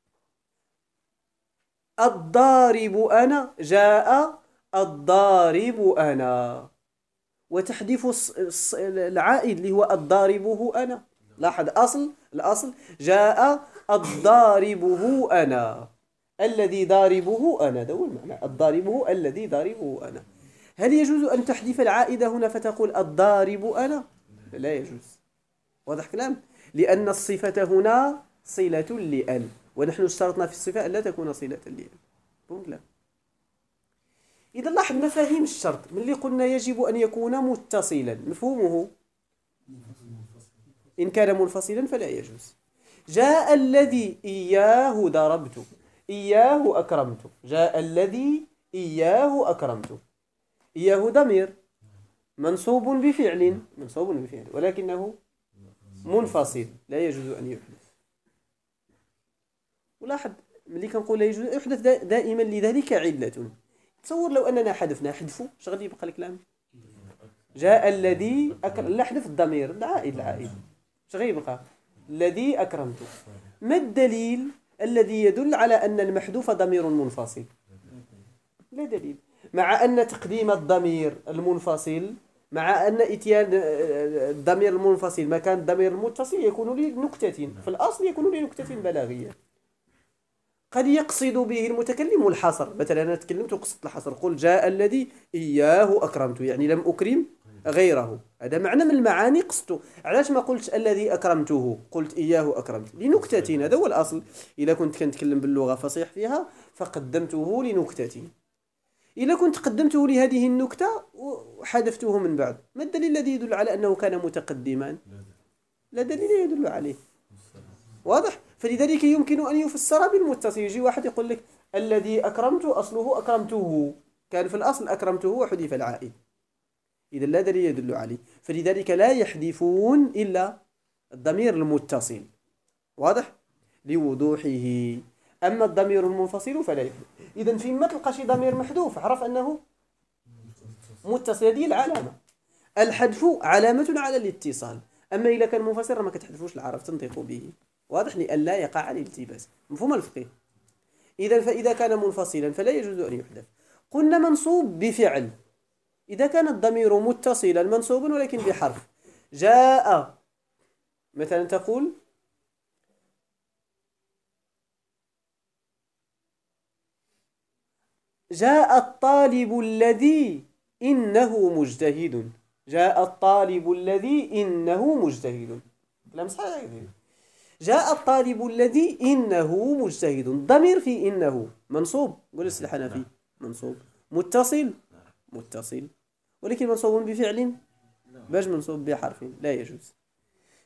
الضارب أنا، جاء الضارب أنا، وتحذف العائد اللي هو الضاربه أنا؟ لاحظ الأصل جاء الضاربه أنا، الذي ضاربه أنا، ده هو المعنى، الضاربه الذي ضاربه أنا. هل يجوز أن تحذف العائد هنا فتقول الضارب أنا؟ لا يجوز. واضح كلام؟ لأن الصفة هنا صلة لأن، ونحن اشترطنا في الصفة أن لا تكون صلة لأن. لا. إذا لاحظ مفاهيم الشرط من اللي قلنا يجب أن يكون متصلا، مفهومه إن كان منفصلا فلا يجوز. جاء الذي إياه ضربت، إياه أكرمت. جاء الذي إياه أكرمت. إياه ضمير منصوب بفعل ولكنه منفصل، لا يجوز أن يحدث. ولاحظ ملي كنقول لا يجوز أن يحدث دائما لذلك علة. تصور لو أننا حذفنا، حذفوا شغل يبقى الكلام. جاء الذي لا حذف الضمير العائد شغل يبقى الذي أكرمته. ما الدليل الذي يدل على أن المحذوف ضمير منفصل؟ لا دليل، مع أن تقديم الضمير المنفصل، مع أن إتيان الضمير المنفصل مكان الضمير المتصل يكون لنكتة، في الأصل يكون لنكتة بلاغية. قد يقصد به المتكلم الحصر، مثلا أنا تكلمت وقصدت الحصر، قل جاء الذي إياه أكرمت، يعني لم أكرم غيره، هذا معنى من المعاني قصته. علاش ما قلتش الذي أكرمته، قلت إياه أكرمت لنكتة؟ هذا هو الأصل. إذا كنت كنتكلم باللغة فصيح فيها فقدمته لنكتة، إذا كنت قدمته لهذه النكتة وحذفته من بعد، ما الدليل الذي يدل على أنه كان متقدما؟ لا دليل يدل عليه. واضح؟ فلذلك يمكن أن يفسر بالمتصل. يجي واحد يقول لك الذي أكرمته أصله أكرمته، كان في الأصل أكرمته وحذف العائد، إذا لا دليل يدل عليه. فلذلك لا يحذفون إلا الضمير المتصل، واضح؟ لوضوحه. أما الضمير المنفصل فلا يحذف. إذا فيما تلقى شي ضمير محذوف عرف أنه متصل، هذه العلامة. الحذف علامة على الاتصال، أما إذا كان منفصل ما كتحذفوش العرف، تنطق به. واضح؟ لأن لا يقع الالتباس. مفهوم الفقه؟ إذا فإذا كان منفصلا فلا يجوز أن يحذف. قلنا منصوب بفعل، إذا كان الضمير متصلا منصوبا ولكن بحرف. جاء مثلا تقول جاء الطالب الذي إنه مجتهد. جاء الطالب الذي إنه مجتهد، كلام صحيح. جاء الطالب الذي إنه مجتهد، ضمير في إنه منصوب، قول السلح الحنفي منصوب. متصل ولكن منصوب بفعل، باش منصوب بحرف، لا يجوز.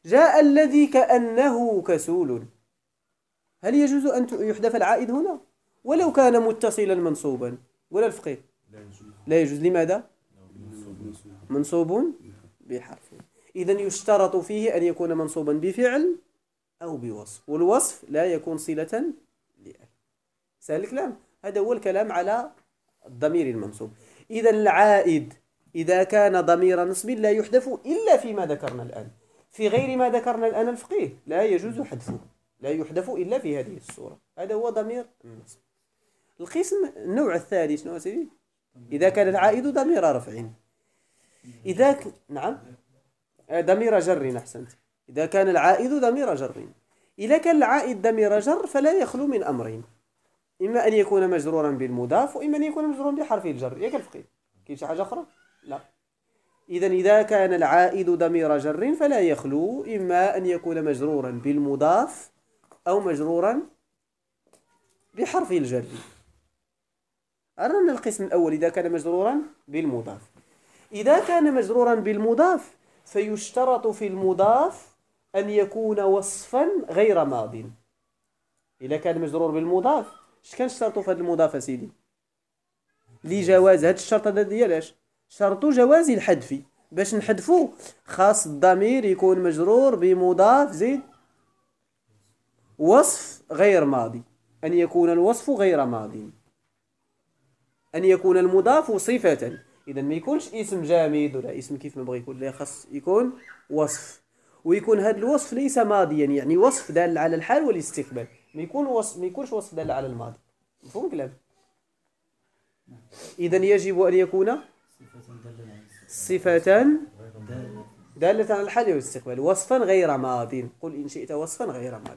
جاء الذي كأنه كسول، هل يجوز أن يحذف العائد هنا ولو كان متصلا منصوبا؟ ولا الفقيه لا يجوز. لا يجوز. لماذا؟ منصوب. منصوب بحرف. إذن يشترط فيه أن يكون منصوبا بفعل أو بوصف، والوصف لا يكون صلة لأل. سهل الكلام. هذا هو الكلام على الضمير المنصوب. إذا العائد إذا كان ضمير نصب لا يحذف إلا فيما ذكرنا الآن. في غير ما ذكرنا الآن الفقيه لا يجوز حذفه، لا يحذف إلا في هذه الصورة. هذا هو ضمير النصب. القسم النوع الثاني شنو سيدي؟ إذا كان العائد ضمير رفع. نعم ضمير جر. أحسنت. إذا كان العائد ضمير جر. إذا كان العائد ضمير جر فلا يخلو من أمرين، إما أن يكون مجرورا بالمضاف وإما أن يكون مجرورا بحرف الجر. ياك الفقيه كاين شي حاجة أخرى؟ لا. إذا كان العائد ضمير جر فلا يخلو إما أن يكون مجرورا بالمضاف أو مجرورا بحرف الجر. أرنا القسم الأول إذا كان مجرورا بالمضاف. إذا كان مجرورا بالمضاف فيشترط في المضاف أن يكون وصفا غير ماض. إذا كان مجرور بالمضاف اش كان شرطه في هذا المضاف سيدي؟ لجواز هذا الشرط هذا ديالاش؟ شرط جواز الحذف. باش نحذفو خاص الضمير يكون مجرور بمضاف زيد وصف غير ماضي. أن يكون الوصف غير ماضي، أن يكون المضاف صفة. إذا ما يكونش اسم جامد ولا اسم كيف ما بغي يكون، لا خاص يكون وصف، ويكون هذا الوصف ليس ماضيا، يعني وصف دال على الحال والاستقبال. ما يكونش وصف دال على الماضي. مفهوم الكلام؟ إذا يجب أن يكون صفة دالة على الحال والاستقبال، وصفا غير ماض. قل إن شئت وصفا غير ماض.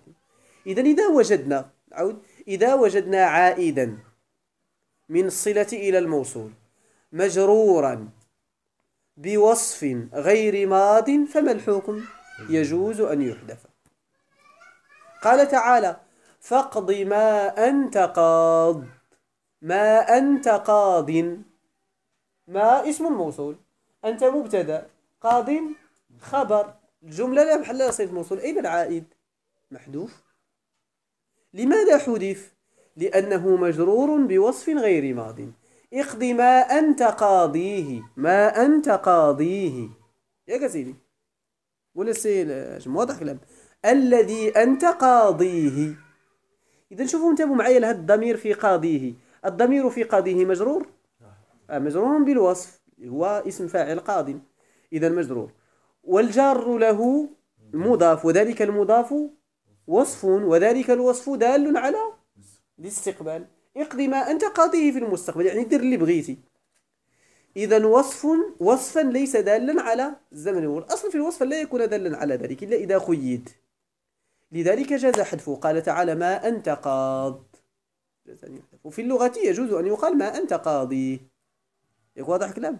إذا وجدنا عائدا من الصلة إلى الموصول مجرورا بوصف غير ماض فما الحكم؟ يجوز أن يحذف. قال تعالى فاقض ما أنت قاض. ما أنت قاض، ما اسم موصول، أنت مبتدأ، قاض خبر. الجملة لا محل لها صفة موصول. أين العائد؟ محذوف. لماذا حذف؟ لأنه مجرور بوصف غير ماض. اقض ما أنت قاضيه. ما أنت قاضيه يا سيدي ولا واضح كلام؟ الذي أنت قاضيه. إذا شوفوا انتبهوا معي لهذا الضمير في قاضيه. الضمير في قاضيه مجرور مجرور بالوصف، هو اسم فاعل قاض، إذا مجرور. والجار له مضاف، وذلك المضاف وصف، وذلك الوصف دال على الاستقبال. اقضي ما أنت قاضيه في المستقبل، يعني دير اللي بغيتي. إذا وصفا ليس دالا على الزمن. والأصل في الوصف لا يكون دالا على ذلك إلا إذا قيد. لذلك جاز حذفه. قال تعالى ما أنت قاض. وفي اللغة يجوز أن يقال ما أنت قاضي. واضح كلام؟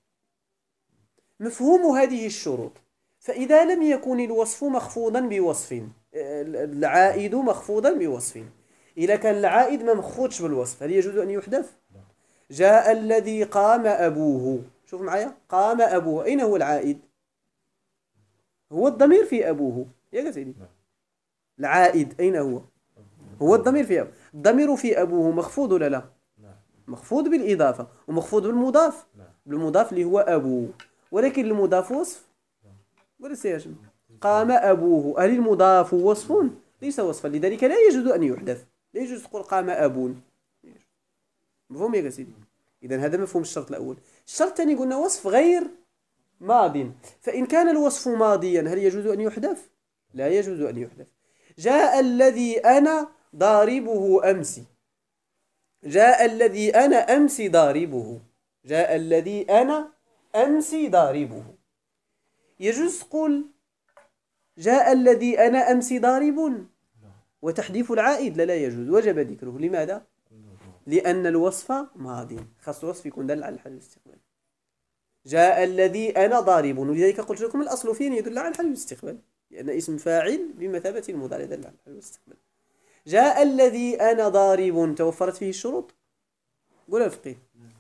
مفهوم هذه الشروط. فإذا لم يكن الوصف مخفوضا بوصف، العائد مخفوضا بوصف، إذا كان العائد ما مخفوضش بالوصف هل يجوز أن يحذف؟ جاء الذي قام أبوه. شوف معايا، قام أبوه، أين هو العائد؟ هو الضمير في أبوه يا سيدي. العائد أين هو؟ هو الضمير في أبوه. الضمير في أبوه مخفوض ولا لا؟ مخفوض بالإضافة، ومخفوض بالمضاف، بالمضاف اللي هو أبوه، ولكن المضاف وصف ولا سيجب. قام أبوه، هل المضاف وصف؟ ليس وصفا، لذلك لا يجوز أن يحدث. لا يجوز تقول قام أبون. مفهوم يا سيدي؟ إذا هذا مفهوم الشرط الأول. الشرط الثاني قلنا وصف غير ماض. فإن كان الوصف ماضيا هل يجوز أن يحدث؟ لا يجوز أن يحدث. جاء الذي أنا ضاربه أمس. جاء الذي أنا أمس ضاربه. جاء الذي أنا أمس ضاربه. يجوز تقول جاء الذي أنا أمس ضارب وتحذيف العائد؟ لا يجوز، وجب ذكره. لماذا؟ لأن الوصف ماضي، خاص الوصف يكون دل على الحال والاستقبال. جاء الذي أنا ضارب، ولذلك قلت لكم الأصل فيه يدل على الحال والاستقبال، لأن اسم فاعل بمثابة المضارع دل على الحال والاستقبال. جاء الذي أنا ضارب توفرت فيه الشروط؟ قول الفقيه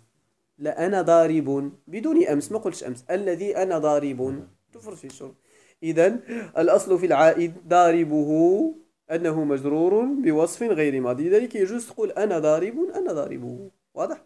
لا، أنا ضارب بدون أمس، ما قلتش أمس. الذي أنا ضارب توفرت فيه الشروط. إذن الأصل في العائد ضاربه أنه مجرور بوصف غير ماضي، لذلك يجوز تقول أنا ضارب أنا ضاربه. واضح؟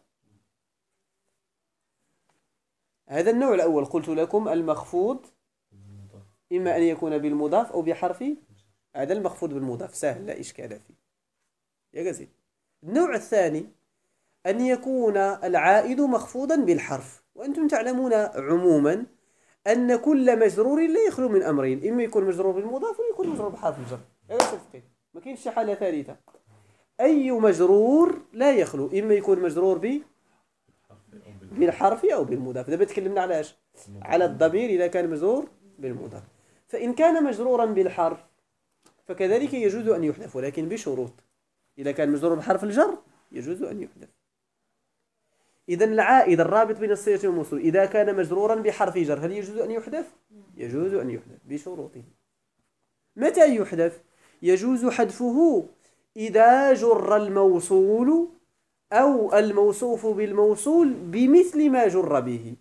هذا النوع الأول قلت لكم المخفوض إما أن يكون بالمضاف أو بحرف. هذا المخفوض بالمضاف سهل لا إشكال فيه يا جزيل. النوع الثاني أن يكون العائد مخفوضا بالحرف، وأنتم تعلمون عموما أن كل مجرور لا يخلو من أمرين، إما يكون مجرور بالمضاف أو يكون مجرور بحرف الجر. ما كاينش حالة ثالثة. أي مجرور لا يخلو، إما يكون مجرور بالحرف أو بالمضاف. دابا تكلمنا على ايش؟ على الضمير إذا كان مجرور بالمضاف. فإن كان مجرورا بالحرف فكذلك يجوز أن يحذف، ولكن بشروط. إذا كان مجرور بحرف الجر يجوز أن يحذف. إذن العائد الرابط بين الصلة والموصول إذا كان مجرورا بحرف جر هل يجوز أن يحذف؟ يجوز أن يحذف بشروطه. متى يحذف؟ يجوز حذفه إذا جر الموصول أو الموصوف بالموصول بمثل ما جر به.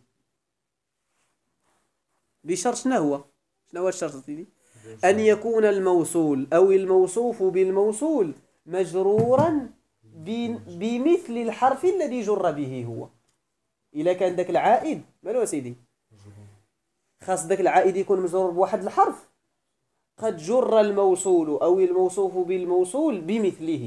بشرط شنو هو الشرط دي؟ أن يكون الموصول أو الموصوف بالموصول مجرورا بمثل الحرف الذي جر به هو. إلا كان ذاك العائد مالو سيدي خاص ذاك العائد يكون مجرور بواحد الحرف قد جر الموصول أو الموصوف بالموصول بمثله.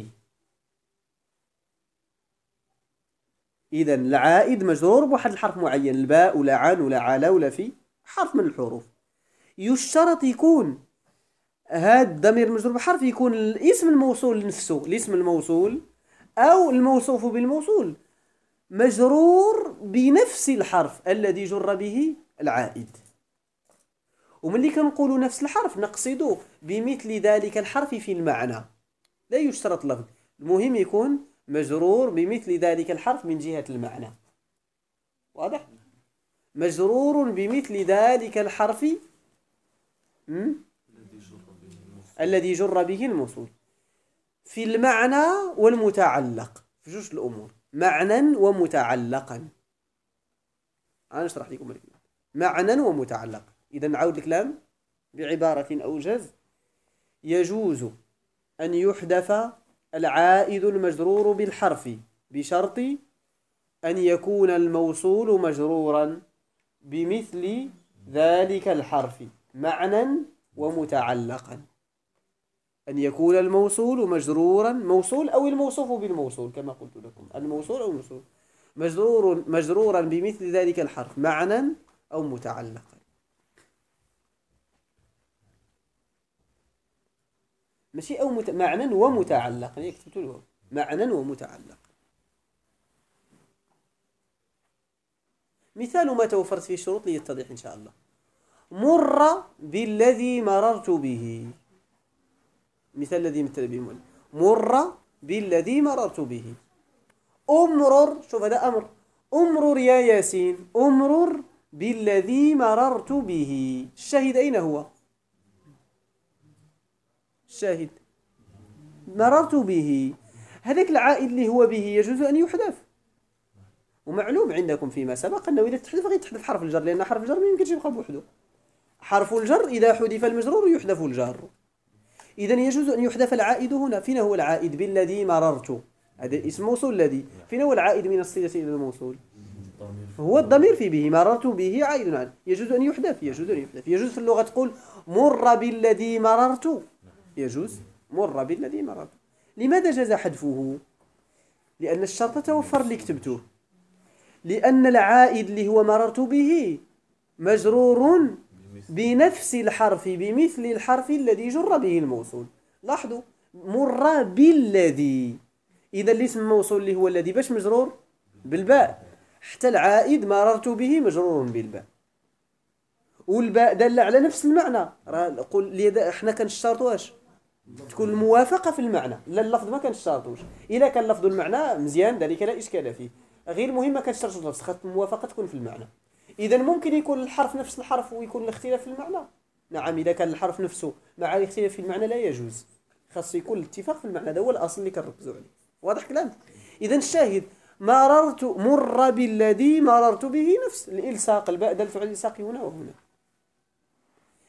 إذن العائد مجرور بواحد الحرف معين، الباء ولا عن ولا على ولا في حرف من الحروف. يشترط يكون هذا الضمير المجرور بحرف يكون الاسم الموصول نفسه، الاسم الموصول أو الموصوف بالموصول مجرور بنفس الحرف الذي جر به العائد. وملي كنقولوا نفس الحرف نقصد بمثل ذلك الحرف في المعنى، لا يشترط لفظ، المهم يكون مجرور بمثل ذلك الحرف من جهة المعنى. واضح؟ مجرور بمثل ذلك الحرف الذي جر به الموصول في المعنى والمتعلق، في جوج الأمور، معنى ومتعلقا. أنا نشرح لكم الكلام معنى ومتعلق. إذا نعاود الكلام بعبارة أوجز. يجوز أن يحذف العائد المجرور بالحرف بشرط أن يكون الموصول مجرورا بمثل ذلك الحرف معنى ومتعلقا. أن يكون الموصول مجرورا، موصول أو الموصوف بالموصول كما قلت لكم، الموصول أو الموصول مجرورا بمثل ذلك الحرف معنى أو متعلقا. ماشي أو معنى ومتعلقا، يعني كتبت له معنى ومتعلق. مثال ما توفرت فيه الشروط ليتضح إن شاء الله. مر بالذي مررت به، مثال الذي مثل به المؤلف، مر بالذي مررت به. أمرر، شوف هذا أمر، أمرر يا ياسين، أمرر بالذي مررت به. الشاهد أين هو؟ الشاهد مررت به، هذاك العائد اللي هو به يجوز أن يحذف. ومعلوم عندكم فيما سبق أنه إذا تحذف غير تحذف حرف الجر، لأن حرف الجر ما يمكنش يبقى بوحده. حرف الجر إذا حذف المجرور يحذف الجار. إذا يجوز أن يحذف العائد هنا. فين هو العائد؟ بالذي مررت، هذا اسم موصول الذي. فين هو العائد من الصلة إلى الموصول؟ هو الضمير في به، مررت به عائد عنه. يجوز أن يحذف، يجوز أن يحذف. يجوز في اللغة تقول مر بالذي مررت، يجوز مر بالذي مررت. لماذا جاز حذفه؟ لأن الشرط توفر اللي كتبته، لأن العائد اللي هو مررت به مجرور بنفس الحرف بمثل الحرف الذي جر به الموصول. لاحظوا مر بالذي، إذا الاسم الموصول اللي هو الذي باش مجرور بالباء، حتى العائد مررت به مجرور بالباء، والباء دل على نفس المعنى. قول احنا كنشترطوا واش تكون الموافقة في المعنى، لا اللفظ ما كنشترطوش. إذا كان لفظ المعنى مزيان ذلك لا إشكال فيه، غير مهم ما كنشترطوش اللفظ، خاص الموافقة تكون في المعنى. إذا ممكن يكون الحرف نفس الحرف ويكون الاختلاف في المعنى. نعم، إذا كان الحرف نفسه مع الاختلاف في المعنى لا يجوز، خاص يكون الاتفاق في المعنى. هذا هو الأصل اللي كنركزوا عليه. واضح كلام؟ إذا الشاهد مررت، مر بالذي مررت به، نفس الإلصاق، الباء دلت على الإلصاق هنا وهنا.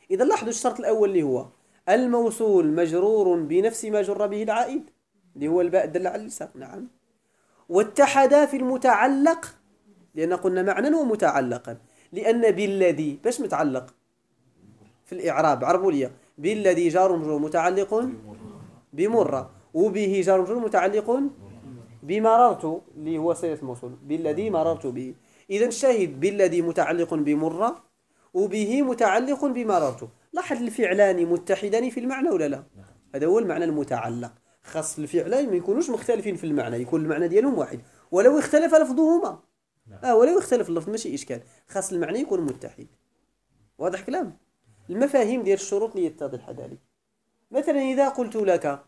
إذا لاحظوا الشرط الأول اللي هو الموصول مجرور بنفس ما جر به العائد اللي هو الباء الدل على الالتصاق. نعم. واتحدا في المتعلق لأن قلنا معنى ومتعلقا، لأن بالذي باش متعلق في الإعراب عربوا لي بالذي جار مجرور متعلق بمرة، وبه جار مجرور متعلق بمررت اللي هو صيغة الموصول بالذي مررت به. إذا الشاهد بالذي متعلق بمرة وبه متعلق بمررت. لاحظ الفعلان متحدان في المعنى ولا لا؟ هذا هو المعنى المتعلق. خاص الفعلان ما يكونوش مختلفين في المعنى، يكون المعنى ديالهم واحد ولو اختلف لفظهما. ولو اختلف اللفظ ماشي إشكال، خاص المعنى يكون متحد. واضح كلام؟ المفاهيم ديال الشروط اللي يتضح ذلك. مثلا إذا قلت لك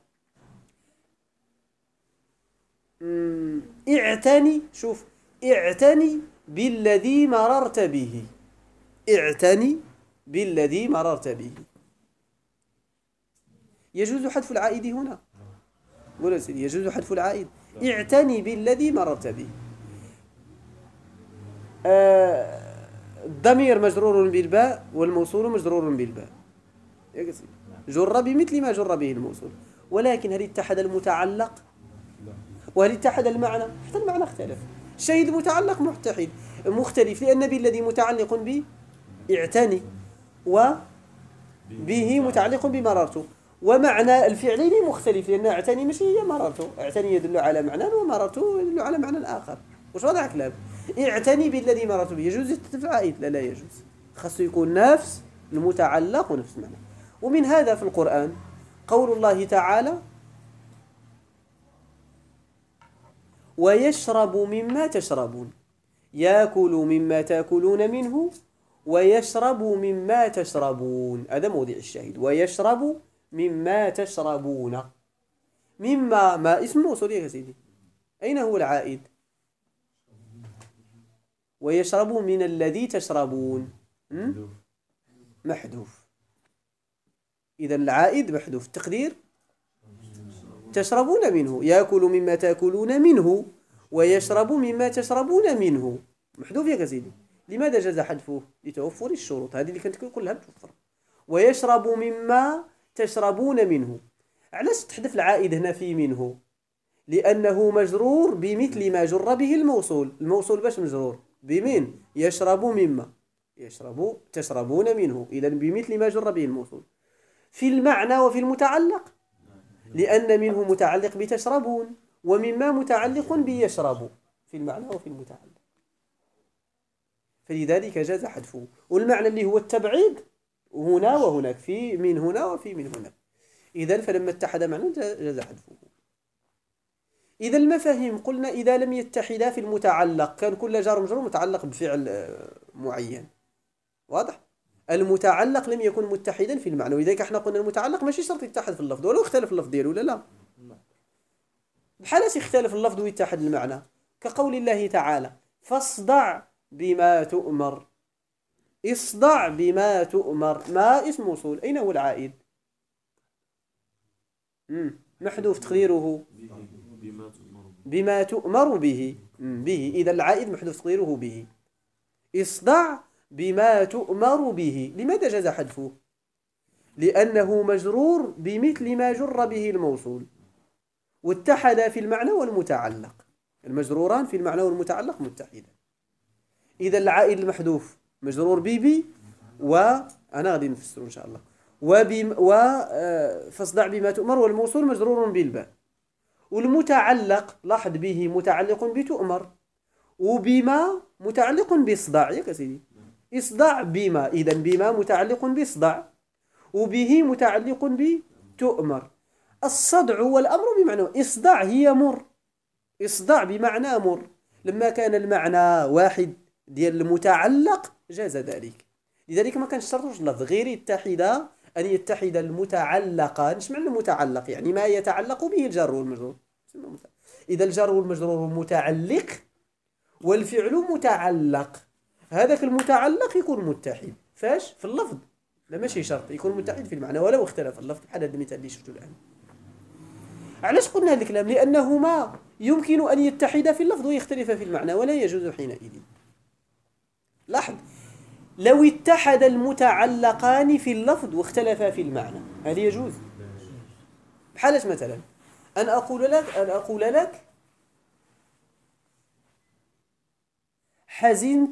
اعتني، شوف اعتني بالذي مررت به، اعتني بالذي مررت به، يجوز حذف العائد هنا؟ قول سيدي يجوز حذف العائد. اعتني بالذي مررت به. الضمير مجرور بالباء والموصول مجرور بالباء، جر بمثل ما جر به الموصول، ولكن هل اتحد المتعلق وهل اتحد المعنى؟ حتى المعنى اختلف. الشيء المتعلق متحد مختلف، لأن بالذي متعلق به اعتني وبه متعلق بمررت، ومعنى الفعلين مختلف، لأن اعتني ماشي هي مررت، اعتني يدل على معنى ومررت يدل على معنى آخر. وش وضع كلام؟ اعتني بالذي مررت به يجوز التفعيل؟ لا يجوز، خاصه يكون نفس المتعلق ونفس المعنى. ومن هذا في القرآن قول الله تعالى ويشرب مما تشربون، يأكل مما تأكلون منه ويشرب مما تشربون، هذا موضع الشاهد. ويشرب مما تشربون، مما ما اسم موصول يا سيدي، أين هو العائد؟ ويشرب من الذي تشربون محذوف. إذا العائد محذوف، التقدير تشربون منه، يأكل مما تأكلون منه ويشرب مما تشربون منه محذوف يا سيدي. لماذا جاز حذفه؟ لتوفر الشروط هذه اللي كنت كلها توفر. ويشرب مما تشربون منه، علاش تحذف العائد هنا في منه؟ لأنه مجرور بمثل ما جر به الموصول. الموصول باش مجرور بمن؟ يشرب مما، يشرب تشربون منه، إذا بمثل ما جر به الموصول. في المعنى وفي المتعلق، لأن منه متعلق بتشربون ومما متعلق بيشرب في المعنى وفي المتعلق، فلذلك جاز حذفه. والمعنى اللي هو التبعيد هنا وهناك، في من هنا وفي من هناك، إذا فلما اتحد معنى جاز حذفه. إذا المفاهيم قلنا إذا لم يتحدا في المتعلق كان كل جار مجرور متعلق بفعل معين. واضح؟ المتعلق لم يكن متحدا في المعنى، ولذلك احنا قلنا المتعلق ماشي شرط يتحد في اللفظ ولو اختلف اللفظ ديالو ولا لا. بحال يختلف اللفظ ويتحد المعنى، كقول الله تعالى فاصدع بما تؤمر. اصدع بما تؤمر، ما اسم موصول، أين هو العائد؟ محذوف تقديره بما تؤمر به، به إذا العائد محذوف تقديره به. اصدع بما تؤمر به، لماذا جاز حذفه؟ لأنه مجرور بمثل ما جر به الموصول، واتحد في المعنى والمتعلق، المجروران في المعنى والمتعلق متحدا. إذا العائد المحذوف مجرور بي وأنا غادي نفسره إن شاء الله. فاصدع بما تؤمر والموصول مجرور بالباء، والمتعلق لاحظ به متعلق بتؤمر، وبما متعلق باصدع يا سيدي. اصدع بما، إذا بما متعلق باصدع وبه متعلق بتؤمر. الصدع والأمر بمعنى اصدع هي مر، اصدع بمعنى مر. لما كان المعنى واحد ديال المتعلق جاز ذلك، لذلك ما كانش شرط اللفظ غير يتحد، أن يتحد المتعلقان. ايش معنى المتعلق؟ يعني ما يتعلق به الجار والمجرور. إذا الجار والمجرور متعلق والفعل متعلق، هذاك المتعلق يكون متحد فاش؟ في اللفظ، لا ماشي شرط يكون متحد في المعنى ولو اختلف اللفظ، بحال هذا المثال اللي شفتوا الآن. علاش قلنا هذا الكلام؟ لأنهما يمكن أن يتحدا في اللفظ ويختلفا في المعنى ولا يجوز حينئذ. لاحظ لو اتحد المتعلقان في اللفظ واختلفا في المعنى، هل يجوز؟ بحالة مثلا أن أقول لك حزنت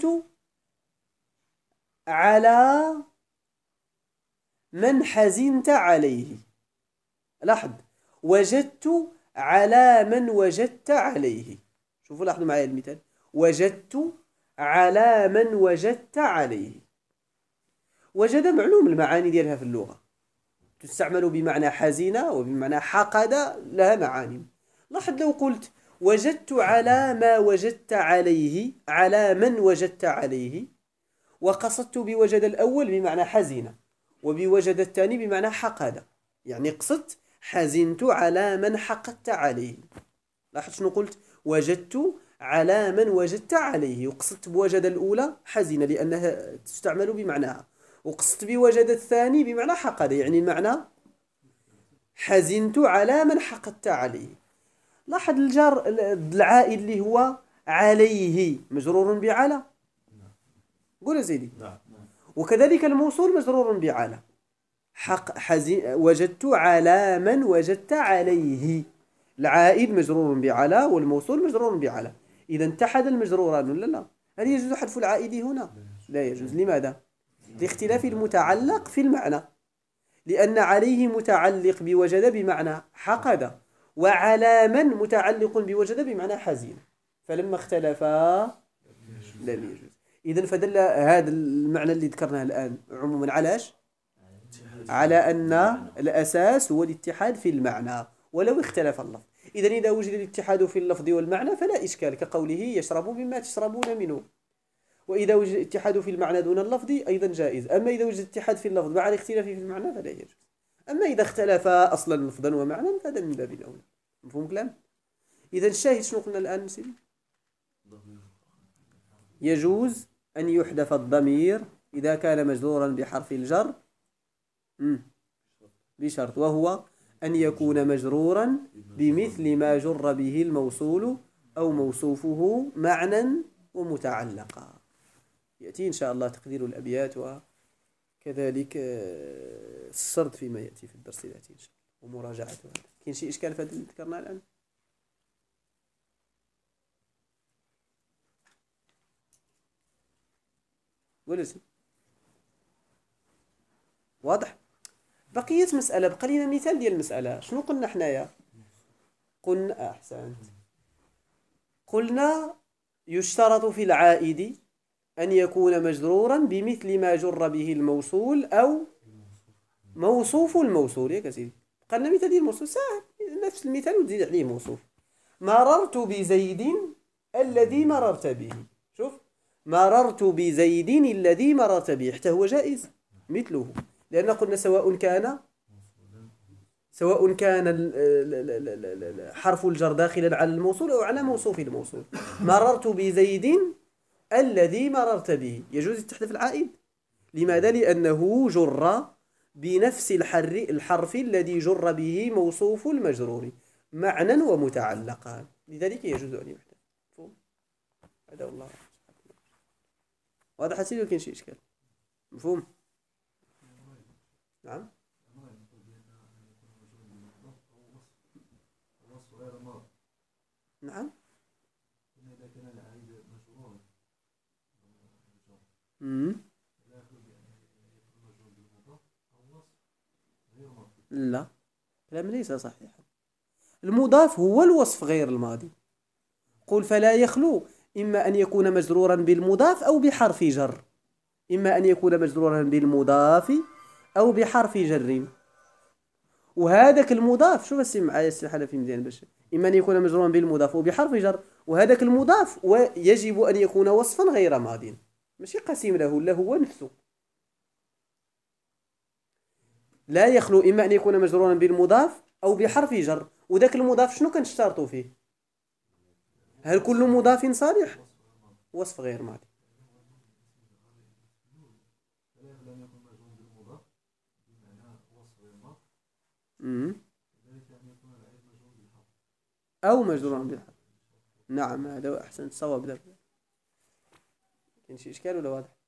على من حزنت عليه. لاحظ، وجدت على من وجدت عليه. شوفوا لاحظوا معي المثال، وجدت على من وجدت عليه. وجد معلوم المعاني ديالها في اللغة، تستعمل بمعنى حزن وبمعنى حقد، لها معاني. لاحظ لو قلت وجدت على ما وجدت عليه، على من وجدت عليه، وقصدت بوجد الأول بمعنى حزن وبوجد الثاني بمعنى حقد، يعني قصدت حزنت على من حقدت عليه. لاحظ شنو قلت؟ وجدت على من وجدت عليه، وقصدت بوجد الأولى حزن لأنها تستعمل بمعناها، وقصدت بوجد الثاني بمعنى حقد، يعني المعنى حزنت على من حقدت عليه. لاحظ الجار العائد اللي هو عليه مجرور بعلى، قول يا سيدي. وكذلك الموصول مجرور بعلى، وجدت على من وجدت عليه، العائد مجرور بعلى والموصول مجرور بعلى. إذا اتحد المجروران ولا لا؟ هل يجوز حذف العائد هنا؟ لا يجوز. لماذا؟ لاختلاف المتعلق في المعنى، لأن عليه متعلق بوجد بمعنى حقد، وعلى من متعلق بوجد بمعنى حزين، فلما اختلفا لم يجوز. إذن فدل هذا المعنى اللي ذكرناه الآن عموما علاش؟ على أن الأساس هو الاتحاد في المعنى ولو اختلف اللفظ. إذن إذا وجد الاتحاد في اللفظ والمعنى فلا إشكال، كقوله يشرب مما تشربون منه. وإذا وجد الاتحاد في المعنى دون اللفظ أيضا جائز. أما إذا وجد الاتحاد في اللفظ مع الاختلاف في المعنى فلا يجوز. أما إذا اختلف أصلا لفظا ومعنى فهذا من باب الأولى. مفهوم كلام؟ إذا الشاهد شنو قلنا الآن سيدي؟ يجوز أن يحذف الضمير إذا كان مجرورا بحرف الجر بشرط، وهو أن يكون مجرورا بمثل ما جر به الموصول أو موصوفه معنى ومتعلقا. يأتي إن شاء الله تقدير الأبيات وكذلك السرد فيما يأتي في الدرس الآتي إن شاء الله ومراجعتها. كاين شي إشكال في هذا اللي ذكرناه الآن؟ ولسي واضح؟ بقية مسألة، بقى لنا مثال ديال المسألة. شنو قلنا حنايا؟ قلنا أحسنت، قلنا يشترط في العائد أن يكون مجرورا بمثل ما جر به الموصول أو موصوف الموصول. ياك سيدي، بقى لنا مثال ديال الموصول ساهل، نفس المثال وتزيد عليه موصوف. مررت بزيد الذي مررت به. شوف، مررت بزيد الذي مررت به، حتى هو جائز مثله، لأن قلنا سواء كان حرف الجر داخلا على الموصول أو على موصوف الموصول. مررت بزيد الذي مررت به، يجوز تحذف العائد. لماذا؟ لأنه جر بنفس الحرف الذي جر به موصوف المجرور معنى ومتعلقا، لذلك يجوز أن يحذف. هذا والله واضح سيدي، كاين شي إشكال؟ مفهوم؟ نعم. نعم. لا، كلام ليس صحيحا. المضاف هو الوصف غير الماضي. قل فلا يخلو إما أن يكون مجرورا بالمضاف أو بحرف جر، إما أن يكون مجرورا بالمضاف أو بحرف جر. وهذاك المضاف، شوف السي معايا السي حنفي مزيان باش، إما أن يكون مجرورا بالمضاف أو بحرف جر، وهذاك المضاف ويجب أن يكون وصفا غير ماض، ماشي قسيم له، لا هو نفسه. لا يخلو إما أن يكون مجرورا بالمضاف أو بحرف جر، وذاك المضاف شنو كنشترطوا فيه؟ هل كل مضاف صالح؟ وصف غير ماضي. أو مجرورا بالحرف. نعم، هذا أحسن، صواب. ذلك كاين شي إشكال ولا واضح؟